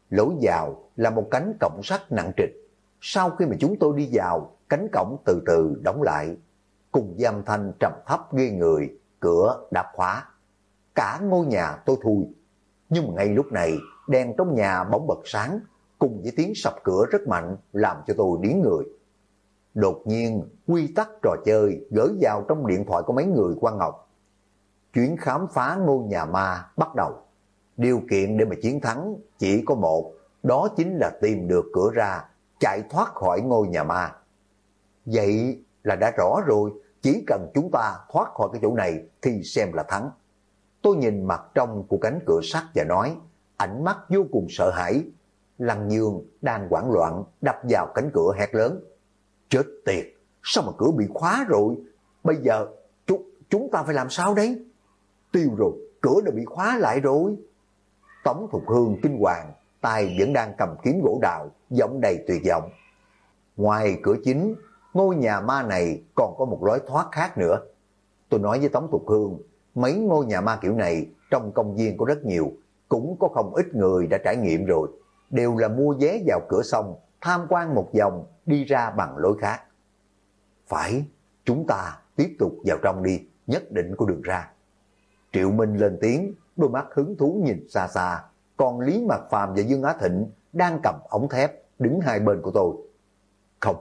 Lối vào là một cánh cổng sắt nặng trịch. Sau khi mà chúng tôi đi vào, cánh cổng từ từ đóng lại, cùng với âm thanh trầm thấp ghê người, cửa đạp khóa. Cả ngôi nhà tối thui. Nhưng mà ngay lúc này, đèn trong nhà bỗng bật sáng, cùng với tiếng sập cửa rất mạnh làm cho tôi điếng người. Đột nhiên, quy tắc trò chơi gửi vào trong điện thoại của mấy người Quang Ngọc. Chuyến khám phá ngôi nhà ma bắt đầu. Điều kiện để mà chiến thắng chỉ có một, đó chính là tìm được cửa ra, chạy thoát khỏi ngôi nhà ma. Vậy là đã rõ rồi, chỉ cần chúng ta thoát khỏi cái chỗ này thì xem là thắng. Tôi nhìn mặt trong của cánh cửa sắt và nói, ánh mắt vô cùng sợ hãi. Lăng Dương đang hoảng loạn đập vào cánh cửa hét lớn. Chết tiệt, sao mà cửa bị khóa rồi? Bây giờ chúng ta phải làm sao đấy? Tiêu rồi, cửa đã bị khóa lại rồi. Tống Thục Hương kinh hoàng, tay vẫn đang cầm kiếm gỗ đào, giọng đầy tuyệt vọng. Ngoài cửa chính, ngôi nhà ma này còn có một lối thoát khác nữa. Tôi nói với Tống Thục Hương, mấy ngôi nhà ma kiểu này trong công viên có rất nhiều, cũng có không ít người đã trải nghiệm rồi, đều là mua vé vào cửa xong, tham quan một vòng, đi ra bằng lối khác. Phải, chúng ta tiếp tục vào trong đi, nhất định có đường ra. Triệu Minh lên tiếng, đôi mắt hứng thú nhìn xa xa, còn Lý Mạc Phàm và Dương Á Thịnh đang cầm ống thép đứng hai bên của tôi. Không,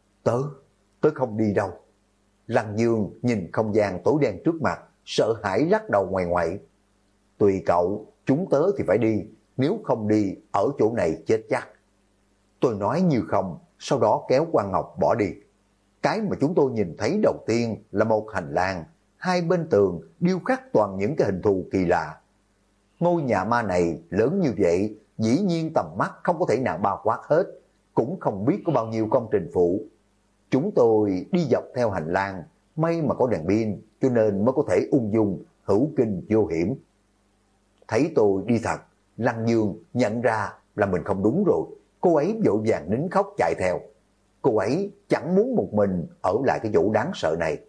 tớ không đi đâu. Lăng Dương nhìn không gian tối đen trước mặt, sợ hãi lắc đầu ngoài ngoại. Tùy cậu, chúng tớ thì phải đi, nếu không đi, ở chỗ này chết chắc. Tôi nói như không, sau đó kéo Quang Ngọc bỏ đi. Cái mà chúng tôi nhìn thấy đầu tiên là một hành lang, hai bên tường điêu khắc toàn những cái hình thù kỳ lạ. Ngôi nhà ma này lớn như vậy, dĩ nhiên tầm mắt không có thể nào bao quát hết, cũng không biết có bao nhiêu công trình phụ. Chúng tôi đi dọc theo hành lang, may mà có đèn pin, cho nên mới có thể ung dung, hữu kinh vô hiểm. Thấy tôi đi thật, Lăng Dương nhận ra là mình không đúng rồi, cô ấy vội vàng nín khóc chạy theo. Cô ấy chẳng muốn một mình ở lại cái chỗ đáng sợ này.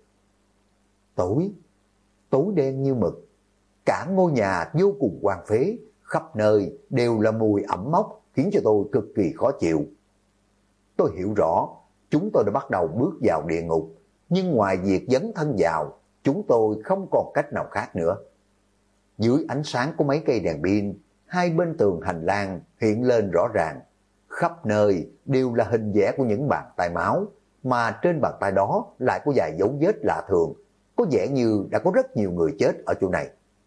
Tối đen như mực, cả ngôi nhà vô cùng hoang phế, khắp nơi đều là mùi ẩm mốc khiến cho tôi cực kỳ khó chịu. Tôi hiểu rõ, chúng tôi đã bắt đầu bước vào địa ngục, nhưng ngoài việc dấn thân vào, chúng tôi không còn cách nào khác nữa. Dưới ánh sáng của mấy cây đèn pin, hai bên tường hành lang hiện lên rõ ràng. Khắp nơi đều là hình vẽ của những bàn tay máu, mà trên bàn tay đó lại có vài dấu vết lạ thường, có vẻ như đã có rất nhiều người chết ở chỗ này.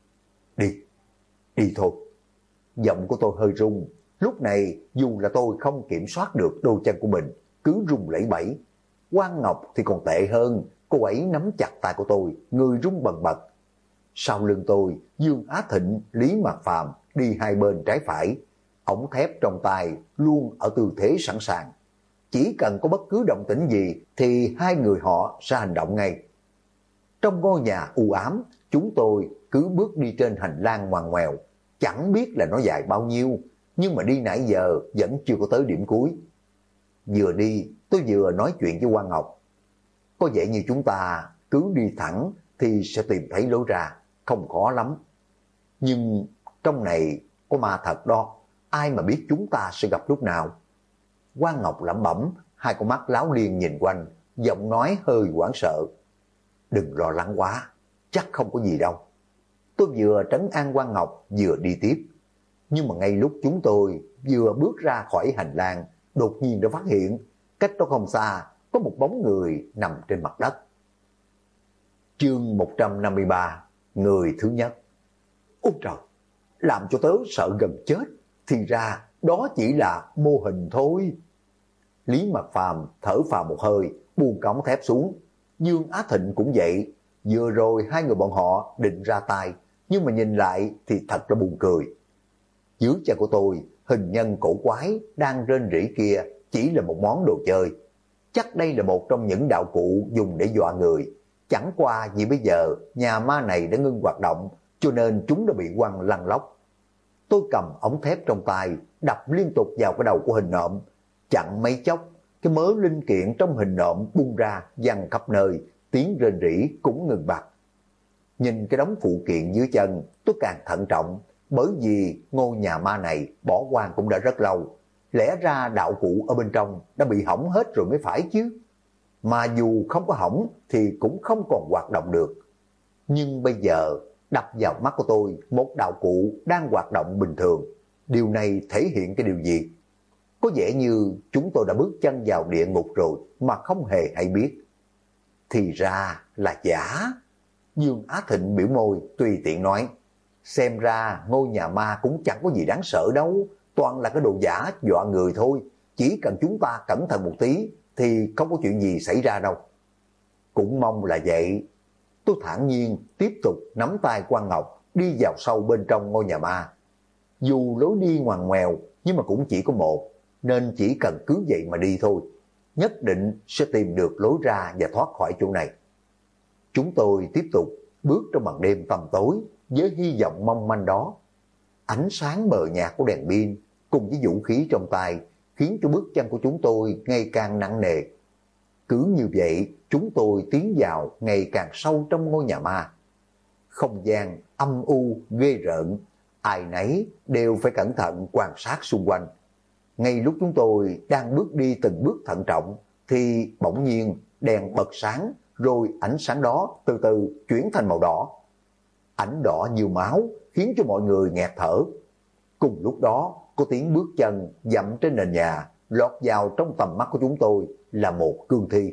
Đi thôi. Giọng của tôi hơi run, lúc này dù là tôi không kiểm soát được đôi chân của mình, cứ run lẩy bẩy. Quang Ngọc thì còn tệ hơn, cô ấy nắm chặt tay của tôi, người run bần bật. Sau lưng tôi, Dương Á Thịnh, Lý Mạc Phàm đi hai bên trái phải, ống thép trong tay luôn ở tư thế sẵn sàng. Chỉ cần có bất cứ động tĩnh gì thì hai người họ sẽ hành động ngay. Trong ngôi nhà u ám, chúng tôi cứ bước đi trên hành lang ngoằn ngoèo, chẳng biết là nó dài bao nhiêu, nhưng mà đi nãy giờ vẫn chưa có tới điểm cuối. Vừa đi, tôi vừa nói chuyện với Quang Ngọc. Có vẻ như chúng ta cứ đi thẳng thì sẽ tìm thấy lối ra, không khó lắm. Nhưng trong này có ma thật đó, ai mà biết chúng ta sẽ gặp lúc nào. Quang Ngọc lẩm bẩm, hai con mắt láo liên nhìn quanh, giọng nói hơi hoảng sợ. Đừng lo lắng quá, chắc không có gì đâu. Tôi vừa trấn an Quang Ngọc vừa đi tiếp. Nhưng mà ngay lúc chúng tôi vừa bước ra khỏi hành lang, đột nhiên đã phát hiện cách đó không xa có một bóng người nằm trên mặt đất. Chương 153, người thứ nhất. Ôi trời, làm cho tớ sợ gần chết, thì ra đó chỉ là mô hình thôi. Lý Mạc Phàm thở phào một hơi, buông cống thép xuống. Dương Á Thịnh cũng vậy, vừa rồi hai người bọn họ định ra tay, nhưng mà nhìn lại thì thật là buồn cười. Dưới chân của tôi, hình nhân cổ quái đang rên rỉ kia chỉ là một món đồ chơi. Chắc đây là một trong những đạo cụ dùng để dọa người. Chẳng qua vì bây giờ nhà ma này đã ngưng hoạt động, cho nên chúng đã bị quăng lăn lóc. Tôi cầm ống thép trong tay, đập liên tục vào cái đầu của hình nộm. Chẳng mấy chốc, cái mớ linh kiện trong hình nộm bung ra văng khắp nơi, tiếng rên rỉ cũng ngừng bặt. Nhìn cái đống phụ kiện dưới chân, tôi càng thận trọng, bởi vì ngôi nhà ma này bỏ hoang cũng đã rất lâu, lẽ ra đạo cụ ở bên trong đã bị hỏng hết rồi mới phải chứ. Mà dù không có hỏng thì cũng không còn hoạt động được. Nhưng bây giờ đập vào mắt của tôi một đạo cụ đang hoạt động bình thường. Điều này thể hiện cái điều gì? Có vẻ như chúng tôi đã bước chân vào địa ngục rồi mà không hề hay biết. Thì ra là giả. Dương Á Thịnh biểu môi tùy tiện nói, xem ra ngôi nhà ma cũng chẳng có gì đáng sợ đâu, toàn là cái đồ giả dọa người thôi, chỉ cần chúng ta cẩn thận một tí thì không có chuyện gì xảy ra đâu. Cũng mong là vậy. Tôi thản nhiên tiếp tục nắm tay Quan Ngọc đi vào sâu bên trong ngôi nhà ma. Dù lối đi ngoằn ngoèo nhưng mà cũng chỉ có một, nên chỉ cần cứ vậy mà đi thôi, nhất định sẽ tìm được lối ra và thoát khỏi chỗ này. Chúng tôi tiếp tục bước trong màn đêm tăm tối với hy vọng mong manh đó. Ánh sáng mờ nhạt của đèn pin cùng với vũ khí trong tay khiến cho bước chân của chúng tôi ngày càng nặng nề. Cứ như vậy, chúng tôi tiến vào ngày càng sâu trong ngôi nhà ma. Không gian âm u ghê rợn, ai nấy đều phải cẩn thận quan sát xung quanh. Ngay lúc chúng tôi đang bước đi từng bước thận trọng thì bỗng nhiên đèn bật sáng, rồi ánh sáng đó từ từ chuyển thành màu đỏ. Ánh đỏ như máu khiến cho mọi người nghẹt thở. Cùng lúc đó có tiếng bước chân dậm trên nền nhà, lọt vào trong tầm mắt của chúng tôi là một cương thi.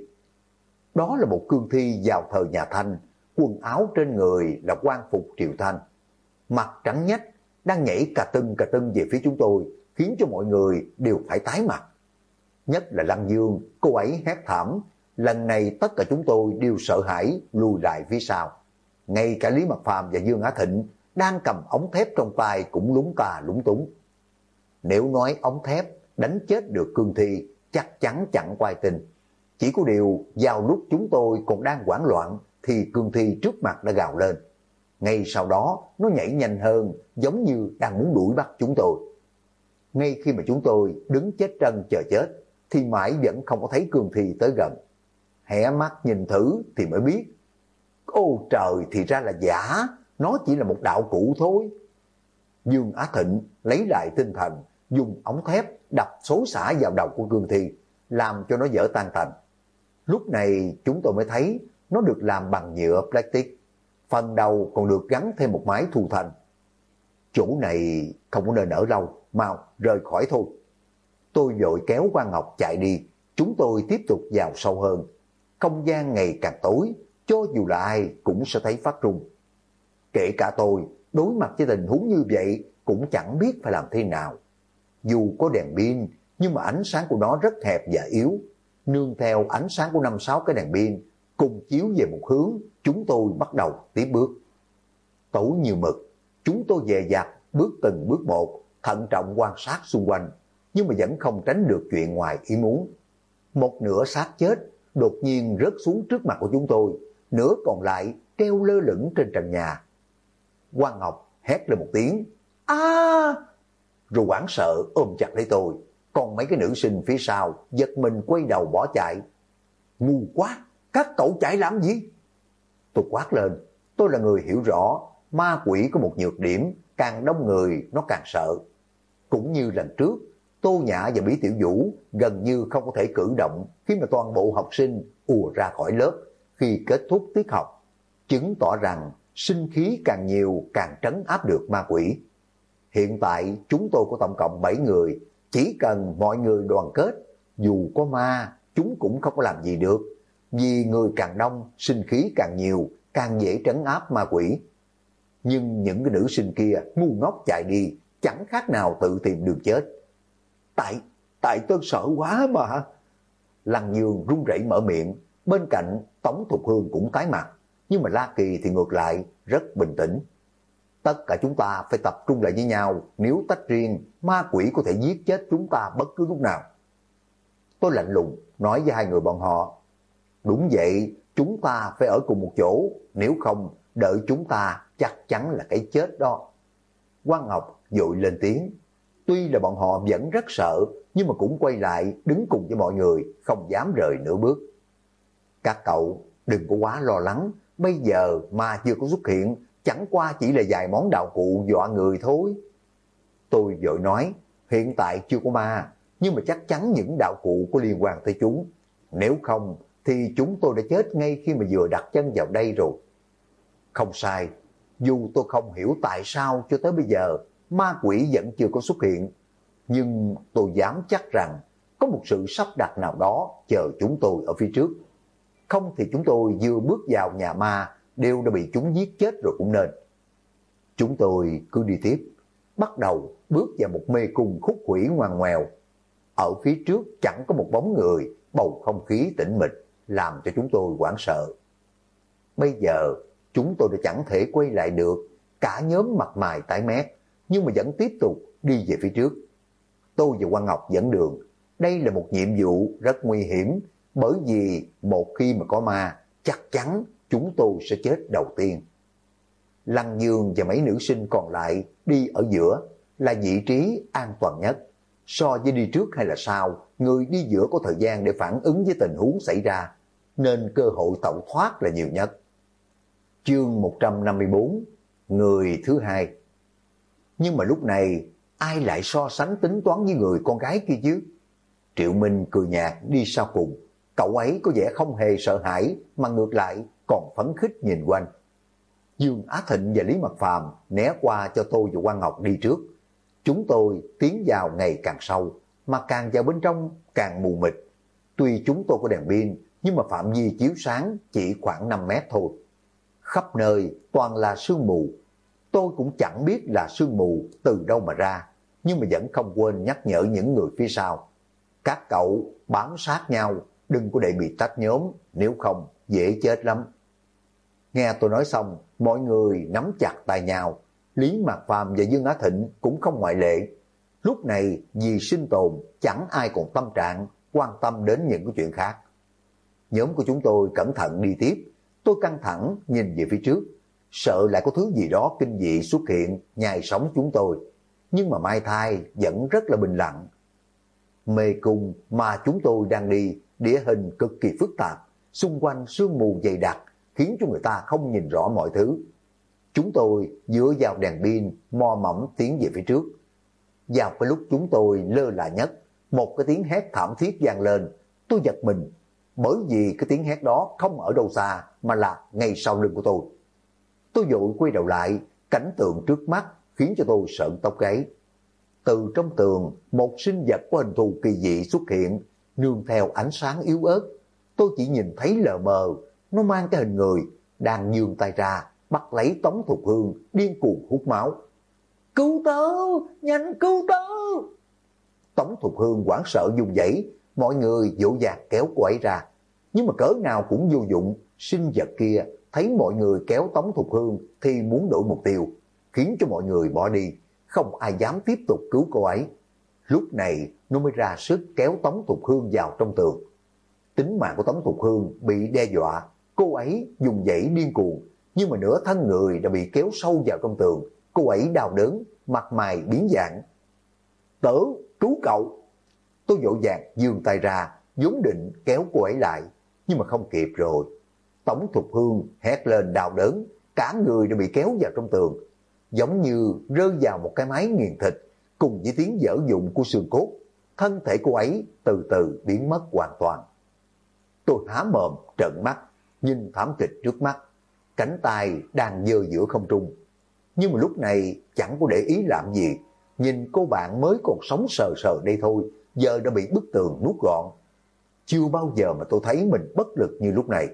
Đó là một cương thi vào thời nhà Thanh, quần áo trên người là quan phục triều Thanh. Mặt trắng nhách, đang nhảy cà tưng về phía chúng tôi, khiến cho mọi người đều phải tái mặt. Nhất là Lăng Dương, cô ấy hét thảm. Lần này tất cả chúng tôi đều sợ hãi lùi lại phía sau. Ngay cả Lý Mặc Phàm và Dương Á Thịnh đang cầm ống thép trong tay cũng lúng ta lúng túng. Nếu nói ống thép đánh chết được cương thi, chắc chắn chẳng quay tin. Chỉ có điều vào lúc chúng tôi còn đang hoảng loạn thì cương thi trước mặt đã gào lên. Ngay sau đó nó nhảy nhanh hơn, giống như đang muốn đuổi bắt chúng tôi. Ngay khi mà chúng tôi đứng chết trân chờ chết thì mãi vẫn không có thấy cương thi tới gần. Hé mắt nhìn thử thì mới biết, ô trời, thì ra là giả, nó chỉ là một đạo cụ thôi. Dương Á Thịnh lấy lại tinh thần, dùng ống thép đập xối xả vào đầu của cương thi, làm cho nó vỡ tan tành. Lúc này chúng tôi mới thấy nó được làm bằng nhựa plastic, phần đầu còn được gắn thêm một mái thu thanh. Chỗ này không có nên ở lâu, mau rời khỏi thôi. Tôi vội kéo Quan Ngọc chạy đi, chúng tôi tiếp tục vào sâu hơn. Không gian ngày càng tối, cho dù là ai cũng sẽ thấy phát run. Kể cả tôi, đối mặt với tình huống như vậy cũng chẳng biết phải làm thế nào. Dù có đèn pin, nhưng mà ánh sáng của nó rất hẹp và yếu. Nương theo ánh sáng của 5-6 cái đèn pin cùng chiếu về một hướng, chúng tôi bắt đầu tiếp bước. Tối như mực, chúng tôi dè dặt bước từng bước một, thận trọng quan sát xung quanh, nhưng mà vẫn không tránh được chuyện ngoài ý muốn. Một nửa xác chết đột nhiên rớt xuống trước mặt của chúng tôi, nửa còn lại treo lơ lửng trên trần nhà. Quan Ngọc hét lên một tiếng a, rồi hoảng sợ ôm chặt lấy tôi. Còn mấy cái nữ sinh phía sau giật mình quay đầu bỏ chạy. Ngu quá, các cậu chạy làm gì? Tôi quát lên. Tôi là người hiểu rõ ma quỷ có một nhược điểm, càng đông người nó càng sợ. Cũng như lần trước, Tô Nhã và Bí Tiểu Vũ gần như không có thể cử động khi mà toàn bộ học sinh ùa ra khỏi lớp khi kết thúc tiết học, chứng tỏ rằng sinh khí càng nhiều càng trấn áp được ma quỷ. Hiện tại chúng tôi có tổng cộng 7 người, chỉ cần mọi người đoàn kết, dù có ma, chúng cũng không có làm gì được. Vì người càng đông, sinh khí càng nhiều, càng dễ trấn áp ma quỷ. Nhưng những cái nữ sinh kia ngu ngốc chạy đi, chẳng khác nào tự tìm đường chết. Tại tôi sợ quá mà. Lăng Dương run rẩy mở miệng, bên cạnh Tống Thục Hương cũng tái mặt, nhưng mà La Kỳ thì ngược lại rất bình tĩnh. Tất cả chúng ta phải tập trung lại với nhau, nếu tách riêng, ma quỷ có thể giết chết chúng ta bất cứ lúc nào. Tôi lạnh lùng nói với hai người bọn họ, đúng vậy, chúng ta phải ở cùng một chỗ, nếu không đợi chúng ta chắc chắn là cái chết đó. Quan Ngọc vội lên tiếng, tuy là bọn họ vẫn rất sợ, nhưng mà cũng quay lại đứng cùng với mọi người, không dám rời nửa bước. Các cậu đừng có quá lo lắng, bây giờ ma chưa có xuất hiện chẳng qua chỉ là vài món đạo cụ dọa người thôi. Tôi vội nói, hiện tại chưa có ma, nhưng mà chắc chắn những đạo cụ có liên quan tới chúng. Nếu không, thì chúng tôi đã chết ngay khi mà vừa đặt chân vào đây rồi. Không sai, dù tôi không hiểu tại sao cho tới bây giờ ma quỷ vẫn chưa có xuất hiện, nhưng tôi dám chắc rằng có một sự sắp đặt nào đó chờ chúng tôi ở phía trước. Không thì chúng tôi vừa bước vào nhà ma đều đã bị chúng giết chết rồi cũng nên. Chúng tôi cứ đi tiếp, bắt đầu bước vào một mê cung khúc quỷ ngoằn ngoèo. Ở phía trước chẳng có một bóng người, bầu không khí tĩnh mịch làm cho chúng tôi hoảng sợ. Bây giờ chúng tôi đã chẳng thể quay lại được, cả nhóm mặt mày tái mét, nhưng mà vẫn tiếp tục đi về phía trước. Tôi và Quang Ngọc dẫn đường. Đây là một nhiệm vụ rất nguy hiểm, bởi vì một khi mà có ma, chắc chắn chúng tôi sẽ chết đầu tiên. Lăng Dương và mấy nữ sinh còn lại đi ở giữa là vị trí an toàn nhất. So với đi trước hay là sau, người đi giữa có thời gian để phản ứng với tình huống xảy ra, nên cơ hội tẩu thoát là nhiều nhất. Chương 154, người thứ hai. Nhưng mà lúc này, ai lại so sánh tính toán với người con gái kia chứ? Triệu Minh cười nhạt đi sau cùng. Cậu ấy có vẻ không hề sợ hãi, mà ngược lại còn phấn khích nhìn quanh. Dương Á Thịnh và Lý Mật Phàm né qua cho tôi và Quang Ngọc đi trước. Chúng tôi tiến vào ngày càng sâu, mà càng vào bên trong càng mù mịt. Tuy chúng tôi có đèn pin, nhưng mà phạm vi chiếu sáng chỉ khoảng 5 mét thôi. Khắp nơi toàn là sương mù. Tôi cũng chẳng biết là sương mù từ đâu mà ra, nhưng mà vẫn không quên nhắc nhở những người phía sau. Các cậu bám sát nhau, đừng có để bị tách nhóm, nếu không dễ chết lắm. Nghe tôi nói xong, mọi người nắm chặt tay nhau. Lý Mạc Phàm và Dương Á Thịnh cũng không ngoại lệ. Lúc này vì sinh tồn, chẳng ai còn tâm trạng quan tâm đến những cái chuyện khác. Nhóm của chúng tôi cẩn thận đi tiếp. Tôi căng thẳng nhìn về phía trước, sợ lại có thứ gì đó kinh dị xuất hiện nhai sống chúng tôi. Nhưng mà Mai Thai vẫn rất là bình lặng. Mê cung mà chúng tôi đang đi, địa hình cực kỳ phức tạp, xung quanh sương mù dày đặc, khiến cho người ta không nhìn rõ mọi thứ. Chúng tôi dựa vào đèn pin mò mẫm tiến về phía trước. Vào cái lúc chúng tôi lơ là nhất, một cái tiếng hét thảm thiết vang lên. Tôi giật mình, bởi vì cái tiếng hét đó không ở đâu xa, mà là ngay sau lưng của tôi. Tôi vội quay đầu lại, cảnh tượng trước mắt khiến cho tôi sợn tóc gáy. Từ trong tường, một sinh vật có hình thù kỳ dị xuất hiện, nương theo ánh sáng yếu ớt. Tôi chỉ nhìn thấy lờ mờ, nó mang cái hình người, đang nhường tay ra, bắt lấy Tống Thục Hương, điên cuồng hút máu. Cứu tớ, nhanh cứu tớ! Tống Thục Hương hoảng sợ dùng dãy, mọi người dỗ dàng kéo cô ấy ra. Nhưng mà cỡ nào cũng vô dụng, sinh vật kia thấy mọi người kéo Tống Thục Hương thì muốn đổi mục tiêu, khiến cho mọi người bỏ đi, không ai dám tiếp tục cứu cô ấy. Lúc này nó mới ra sức kéo Tống Thục Hương vào trong tường. Tính mạng của Tống Thục Hương bị đe dọa, cô ấy dùng dãy điên cuồng, nhưng mà nửa thân người đã bị kéo sâu vào trong tường. Cô ấy đau đớn, mặt mày biến dạng. Tớ, cứu cậu! Tôi vội vàng giương tay ra, vốn định kéo cô ấy lại, nhưng mà không kịp rồi. Tống Thục Hương hét lên đau đớn, cả người đã bị kéo vào trong tường, giống như rơi vào một cái máy nghiền thịt, cùng với tiếng dở dụng của xương cốt. Thân thể cô ấy từ từ biến mất hoàn toàn. Tôi há mồm trợn mắt, nhìn thảm kịch trước mắt. Cánh tay đang giơ giữa không trung. Nhưng mà lúc này chẳng có để ý làm gì. Nhìn cô bạn mới còn sống sờ sờ đây thôi, giờ đã bị bức tường nuốt gọn. Chưa bao giờ mà tôi thấy mình bất lực như lúc này.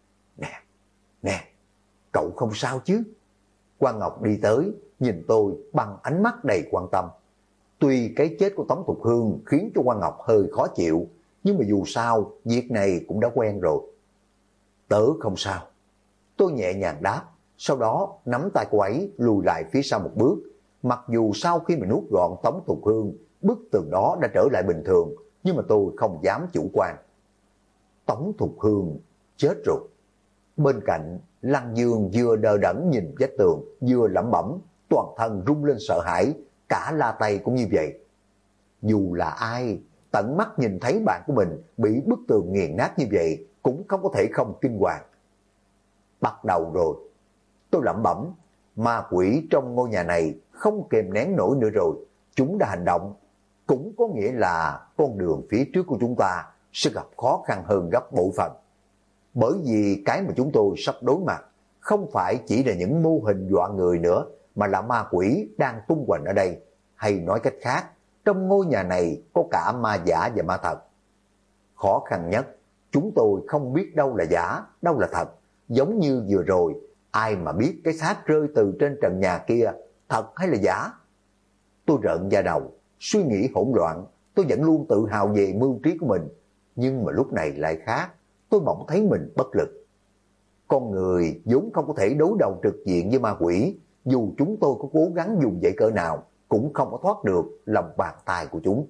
Nè, cậu không sao chứ? Quang Ngọc đi tới, nhìn tôi bằng ánh mắt đầy quan tâm. Tuy cái chết của Tống Thục Hương khiến cho Quang Ngọc hơi khó chịu, nhưng mà dù sao, việc này cũng đã quen rồi. Tớ không sao. Tôi nhẹ nhàng đáp, sau đó nắm tay cô ấy lùi lại phía sau một bước. Mặc dù sau khi mà nuốt gọn Tống Thục Hương, bức tường đó đã trở lại bình thường, nhưng mà tôi không dám chủ quan. Tống Thục Hương chết rồi. Bên cạnh, Lăng Dương vừa đờ đẫn nhìn vách tường, vừa lẩm bẩm, toàn thân rung lên sợ hãi, cả La Tây cũng như vậy. Dù là ai, tận mắt nhìn thấy bạn của mình bị bức tường nghiền nát như vậy, cũng không có thể không kinh hoàng. Bắt đầu rồi. Tôi lẩm bẩm, ma quỷ trong ngôi nhà này không kềm nén nổi nữa rồi, chúng đã hành động. Cũng có nghĩa là con đường phía trước của chúng ta sẽ gặp khó khăn hơn gấp bội phần. Bởi vì cái mà chúng tôi sắp đối mặt không phải chỉ là những mô hình dọa người nữa, mà là ma quỷ đang tung hoành ở đây. Hay nói cách khác, trong ngôi nhà này có cả ma giả và ma thật. Khó khăn nhất, chúng tôi không biết đâu là giả, đâu là thật. Giống như vừa rồi, ai mà biết cái xác rơi từ trên trần nhà kia thật hay là giả? Tôi rợn da đầu, suy nghĩ hỗn loạn. Tôi vẫn luôn tự hào về mưu trí của mình, nhưng mà lúc này lại khác. Tôi bỗng thấy mình bất lực. Con người vốn không có thể đối đầu trực diện với ma quỷ, dù chúng tôi có cố gắng dùng dãy cỡ nào cũng không có thoát được lòng bàn tay của chúng.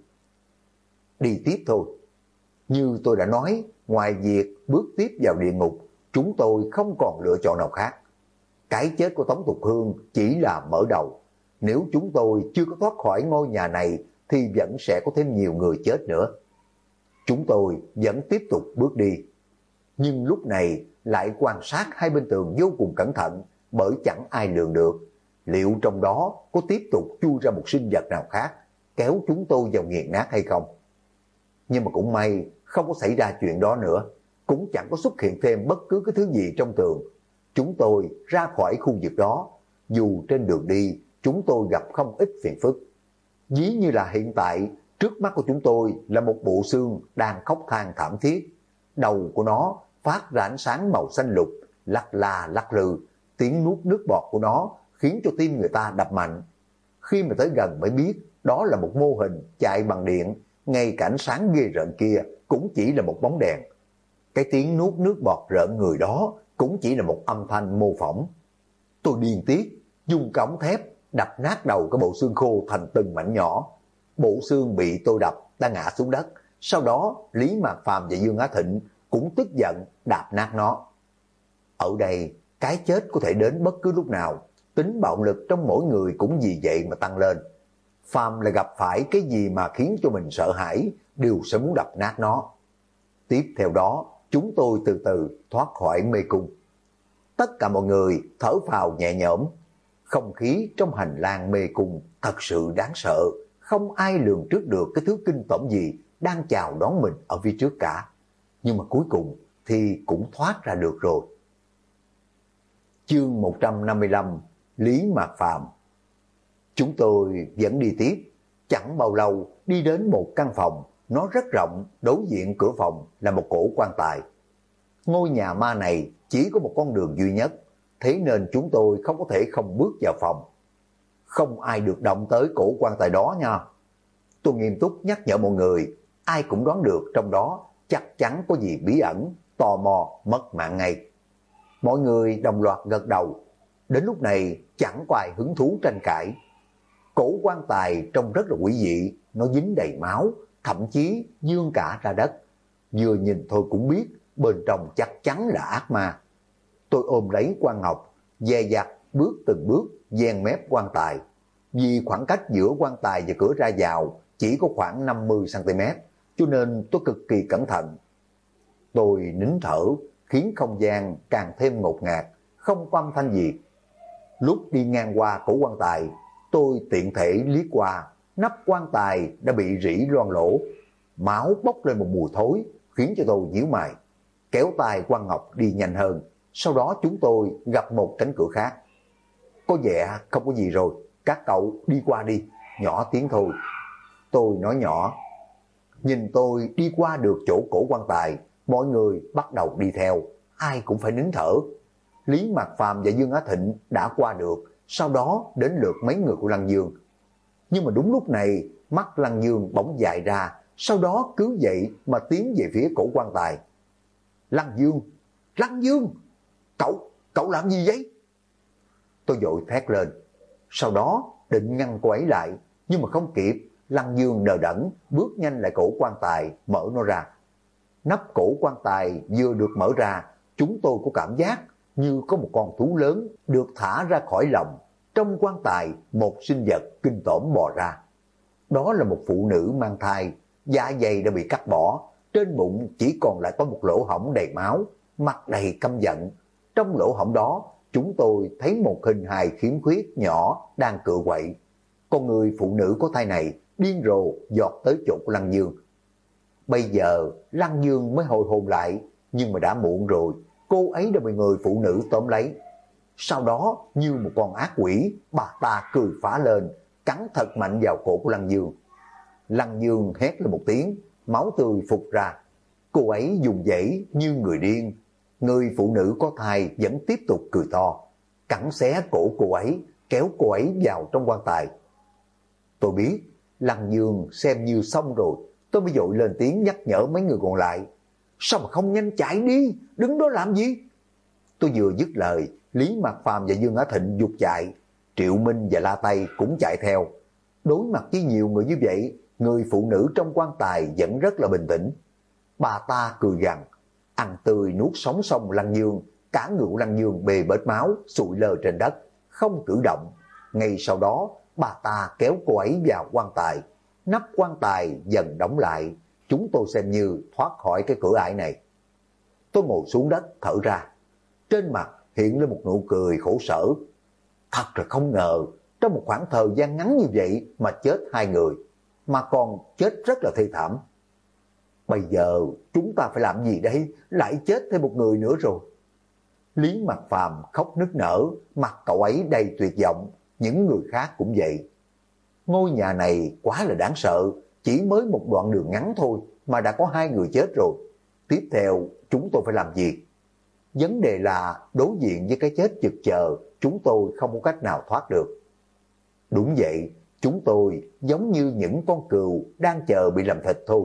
Đi tiếp thôi. Như tôi đã nói, ngoài việc bước tiếp vào địa ngục, chúng tôi không còn lựa chọn nào khác. Cái chết của Tống Tục Hương chỉ là mở đầu. Nếu chúng tôi chưa có thoát khỏi ngôi nhà này thì vẫn sẽ có thêm nhiều người chết nữa. Chúng tôi vẫn tiếp tục bước đi. Nhưng lúc này lại quan sát hai bên tường vô cùng cẩn thận, bởi chẳng ai lường được liệu trong đó có tiếp tục chui ra một sinh vật nào khác kéo chúng tôi vào nghiền nát hay không. Nhưng mà cũng may không có xảy ra chuyện đó nữa, cũng chẳng có xuất hiện thêm bất cứ cái thứ gì trong tường. Chúng tôi ra khỏi khu vực đó, dù trên đường đi chúng tôi gặp không ít phiền phức. Ví như là hiện tại trước mắt của chúng tôi là một bộ xương đang khóc than thảm thiết. Đầu của nó phát ra ánh sáng màu xanh lục, lắc la lắc lư, tiếng nuốt nước bọt của nó khiến cho tim người ta đập mạnh. Khi mà tới gần mới biết đó là một mô hình chạy bằng điện, ngay cả ánh sáng ghê rợn kia cũng chỉ là một bóng đèn. Cái tiếng nuốt nước bọt rợn người đó cũng chỉ là một âm thanh mô phỏng. Tôi điên tiết, dùng cổng thép đập nát đầu cái bộ xương khô thành từng mảnh nhỏ. Bộ xương bị tôi đập đã ngã xuống đất. Sau đó Lý Mạc Phàm và Dương Á Thịnh cũng tức giận đạp nát nó. Ở đây cái chết có thể đến bất cứ lúc nào, tính bạo lực trong mỗi người cũng vì vậy mà tăng lên. Phàm là gặp phải cái gì mà khiến cho mình sợ hãi đều sẽ muốn đập nát nó. Tiếp theo đó chúng tôi từ từ thoát khỏi mê cung. Tất cả mọi người thở phào nhẹ nhõm. Không khí trong hành lang mê cung thật sự đáng sợ, không ai lường trước được cái thứ kinh tởm gì đang chào đón mình ở phía trước cả. Nhưng mà cuối cùng thì cũng thoát ra được rồi. Chương 155, Lý Mạc Phàm. Chúng tôi vẫn đi tiếp. Chẳng bao lâu đi đến một căn phòng. Nó rất rộng, đối diện cửa phòng là một cổ quan tài. Ngôi nhà ma này chỉ có một con đường duy nhất, thế nên chúng tôi không có thể không bước vào phòng. Không ai được động tới cổ quan tài đó nha. Tôi nghiêm túc nhắc nhở mọi người, ai cũng đoán được trong đó chắc chắn có gì bí ẩn, tò mò mất mạng ngay. Mọi người đồng loạt gật đầu. Đến lúc này chẳng có ai hứng thú tranh cãi. Cổ quan tài trông rất là quỷ dị, nó dính đầy máu, thậm chí dương cả ra đất. Vừa nhìn thôi cũng biết bên trong chắc chắn là ác ma. Tôi ôm lấy quan ngọc, dè dặt bước từng bước ven mép quan tài. Vì khoảng cách giữa quan tài và cửa ra vào chỉ có khoảng 50 cm, cho nên tôi cực kỳ cẩn thận. Tôi nín thở, khiến không gian càng thêm ngột ngạt, không có âm thanh gì. Lúc đi ngang qua cổ quan tài, tôi tiện thể liếc qua, nắp quan tài đã bị rỉ loang lỗ. Máu bốc lên một mùi thối, khiến cho tôi nhíu mày. Kéo tay quan ngọc đi nhanh hơn, sau đó chúng tôi gặp một cánh cửa khác. Có vẻ không có gì rồi, các cậu đi qua đi, nhỏ tiếng thôi. Tôi nói nhỏ. Nhìn tôi đi qua được chỗ cổ quan tài, mọi người bắt đầu đi theo, ai cũng phải nín thở. Lý Mạc Phàm và Dương Á Thịnh đã qua được, sau đó đến lượt mấy người của Lăng Dương. Nhưng mà đúng lúc này, mắt Lăng Dương bỗng dại ra, sau đó cứ vậy mà tiến về phía cổ quan tài. Lăng Dương! Lăng Dương! Cậu làm gì vậy? Tôi vội thét lên. Sau đó định ngăn cô ấy lại, nhưng mà không kịp. Lăng Dương đờ đẫn bước nhanh lại cổ quan tài, mở nó ra. Nắp cổ quan tài vừa được mở ra, chúng tôi có cảm giác như có một con thú lớn được thả ra khỏi lòng. Trong quan tài, một sinh vật kinh tởm bò ra. Đó là một phụ nữ mang thai, dạ dày đã bị cắt bỏ, trên bụng chỉ còn lại có một lỗ hổng đầy máu, mặt đầy căm giận. Trong lỗ hổng đó chúng tôi thấy một hình hài khiếm khuyết nhỏ đang cựa quậy. Con người phụ nữ có thai này điên rồ giọt tới chỗ của Lăng Dương. Bây giờ Lăng Dương mới hồi hồn lại, nhưng mà đã muộn rồi, cô ấy đã bị người phụ nữ tóm lấy. Sau đó như một con ác quỷ, bà ta cười phá lên, cắn thật mạnh vào cổ của Lăng Dương. Lăng Dương hét lên một tiếng, máu tươi phụt ra. Cô ấy dùng dãy như người điên. Người phụ nữ có thai vẫn tiếp tục cười to, cắn xé cổ cô ấy, kéo cô ấy vào trong quan tài. Tôi biết Lăng Dương xem như xong rồi, tôi mới vội lên tiếng nhắc nhở mấy người còn lại. Sao mà không nhanh chạy đi, đứng đó làm gì? Tôi vừa dứt lời, Lý Mạc Phàm và Dương Á Thịnh giục chạy, Triệu Minh và La Tây cũng chạy theo. Đối mặt với nhiều người như vậy, người phụ nữ trong quan tài vẫn rất là bình tĩnh. Bà ta cười gằn, ăn tươi nuốt sống xong Lăng Dương, cả người của Lăng Dương bê bết máu, sụi lơ trên đất, không cử động. Ngay sau đó, bà ta kéo cô ấy vào quan tài, nắp quan tài dần đóng lại, chúng tôi xem như thoát khỏi cái cửa ải này. Tôi ngồi xuống đất thở ra, trên mặt hiện lên một nụ cười khổ sở. Thật là không ngờ, trong một khoảng thời gian ngắn như vậy mà chết hai người, mà còn chết rất là thê thảm. Bây giờ chúng ta phải làm gì đây? Lại chết thêm một người nữa rồi. Lý Mạc Phàm khóc nức nở, mặt cậu ấy đầy tuyệt vọng, những người khác cũng vậy. Ngôi nhà này quá là đáng sợ, chỉ mới một đoạn đường ngắn thôi mà đã có hai người chết rồi. Tiếp theo chúng tôi phải làm gì? Vấn đề là đối diện với cái chết chực chờ, chúng tôi không có cách nào thoát được. Đúng vậy, chúng tôi giống như những con cừu đang chờ bị làm thịt thôi.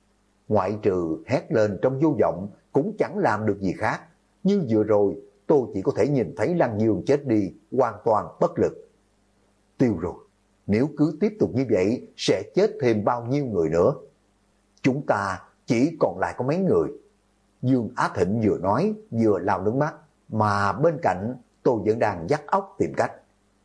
Ngoại trừ hét lên trong vô vọng cũng chẳng làm được gì khác. Như vừa rồi tôi chỉ có thể nhìn thấy Lăng Dương chết đi, hoàn toàn bất lực. Tiêu rồi, nếu cứ tiếp tục như vậy sẽ chết thêm bao nhiêu người nữa. Chúng ta chỉ còn lại có mấy người. Dương Á Thịnh vừa nói vừa lau nước mắt, mà bên cạnh tôi vẫn đang vắt óc tìm cách.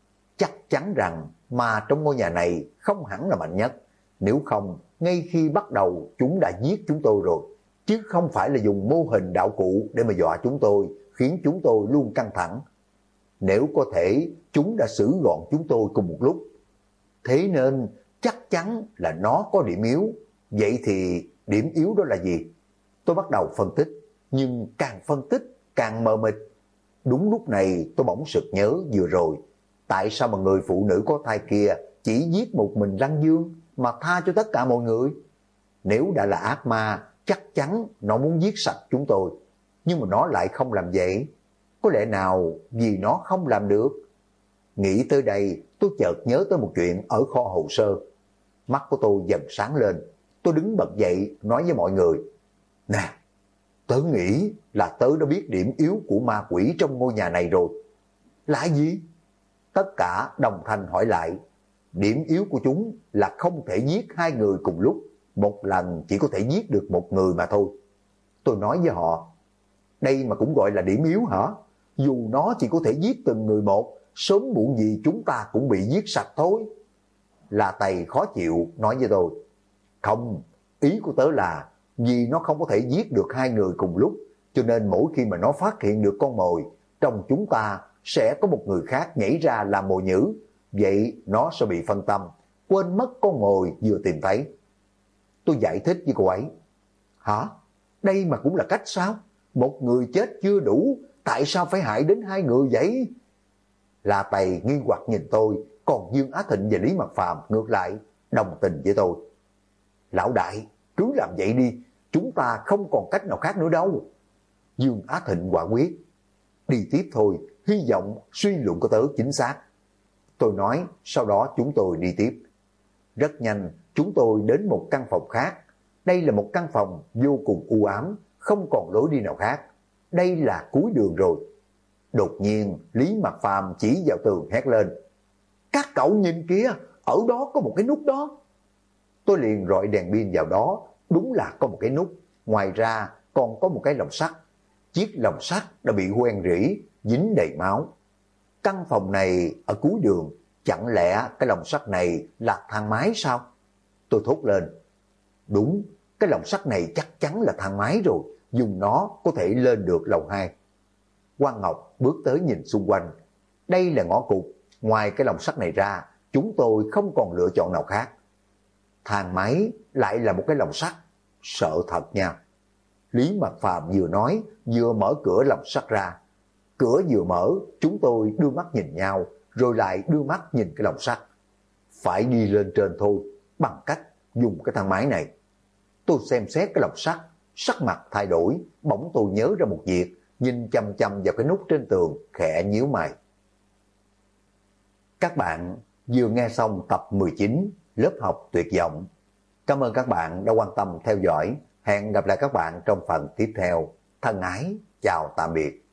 Chắc chắn rằng mà trong ngôi nhà này không hẳn là mạnh nhất. Nếu không, ngay khi bắt đầu chúng đã giết chúng tôi rồi, chứ không phải là dùng mô hình đạo cụ để mà dọa chúng tôi, khiến chúng tôi luôn căng thẳng. Nếu có thể, chúng đã xử gọn chúng tôi cùng một lúc. Thế nên chắc chắn là nó có điểm yếu. Vậy thì điểm yếu đó là gì? Tôi bắt đầu phân tích, nhưng càng phân tích càng mờ mịt. Đúng lúc này tôi bỗng sực nhớ vừa rồi, tại sao mà người phụ nữ có thai kia chỉ giết một mình Lăng Dương mà tha cho tất cả mọi người? Nếu đã là ác ma, chắc chắn nó muốn giết sạch chúng tôi. Nhưng mà nó lại không làm vậy. Có lẽ nào vì nó không làm được? Nghĩ tới đây, tôi chợt nhớ tới một chuyện ở kho hồ sơ. Mắt của tôi dần sáng lên. Tôi đứng bật dậy nói với mọi người. Nè, tớ nghĩ là tớ đã biết điểm yếu của ma quỷ trong ngôi nhà này rồi. Là gì? Tất cả đồng thanh hỏi lại. Điểm yếu của chúng là không thể giết hai người cùng lúc. Một lần chỉ có thể giết được một người mà thôi. Tôi nói với họ, đây mà cũng gọi là điểm yếu hả? Dù nó chỉ có thể giết từng người một, sớm muộn gì chúng ta cũng bị giết sạch thôi. La Tây khó chịu nói với tôi, không, ý của tớ là vì nó không có thể giết được hai người cùng lúc, cho nên mỗi khi mà nó phát hiện được con mồi, trong chúng ta sẽ có một người khác nhảy ra làm mồi nhử. Vậy nó sẽ bị phân tâm, quên mất con mồi vừa tìm thấy. Tôi giải thích với cô ấy. Hả? Đây mà cũng là cách sao? Một người chết chưa đủ, tại sao phải hại đến hai người vậy? La Tây nghi hoặc nhìn tôi, còn Dương Á Thịnh và Lý Mạc Phàm ngược lại đồng tình với tôi. Lão đại, cứ làm vậy đi, chúng ta không còn cách nào khác nữa đâu. Dương Á Thịnh quả quyết. Đi tiếp thôi, hy vọng suy luận của tớ chính xác. Tôi nói, sau đó chúng tôi đi tiếp. Rất nhanh, chúng tôi đến một căn phòng khác. Đây là một căn phòng vô cùng u ám, không còn lối đi nào khác. Đây là cuối đường rồi. Đột nhiên, Lý Mạc Phàm chỉ vào tường hét lên. Các cậu nhìn kìa, ở đó có một cái nút đó. Tôi liền rọi đèn pin vào đó, đúng là có một cái nút. Ngoài ra còn có một cái lồng sắt. Chiếc lồng sắt đã bị hoen rỉ, dính đầy máu. Căn phòng này ở cuối đường, chẳng lẽ cái lồng sắt này là thang máy sao? Tôi thốt lên. Đúng, cái lồng sắt này chắc chắn là thang máy rồi, dùng nó có thể lên được lầu 2. Quang Ngọc bước tới nhìn xung quanh. Đây là ngõ cụt, ngoài cái lồng sắt này ra, chúng tôi không còn lựa chọn nào khác. Thang máy lại là một cái lồng sắt, sợ thật nha. Lý Mạc Phàm vừa nói, vừa mở cửa lồng sắt ra. Cửa vừa mở, chúng tôi đưa mắt nhìn nhau, rồi lại đưa mắt nhìn cái lồng sắt. Phải đi lên trên thôi, bằng cách dùng cái thang máy này. Tôi xem xét cái lồng sắt, sắc mặt thay đổi, bỗng tôi nhớ ra một việc, nhìn chăm chăm vào cái nút trên tường, khẽ nhíu mày. Các bạn vừa nghe xong tập 19 lớp học tuyệt vọng. Cảm ơn các bạn đã quan tâm theo dõi. Hẹn gặp lại các bạn trong phần tiếp theo. Thân ái, chào tạm biệt.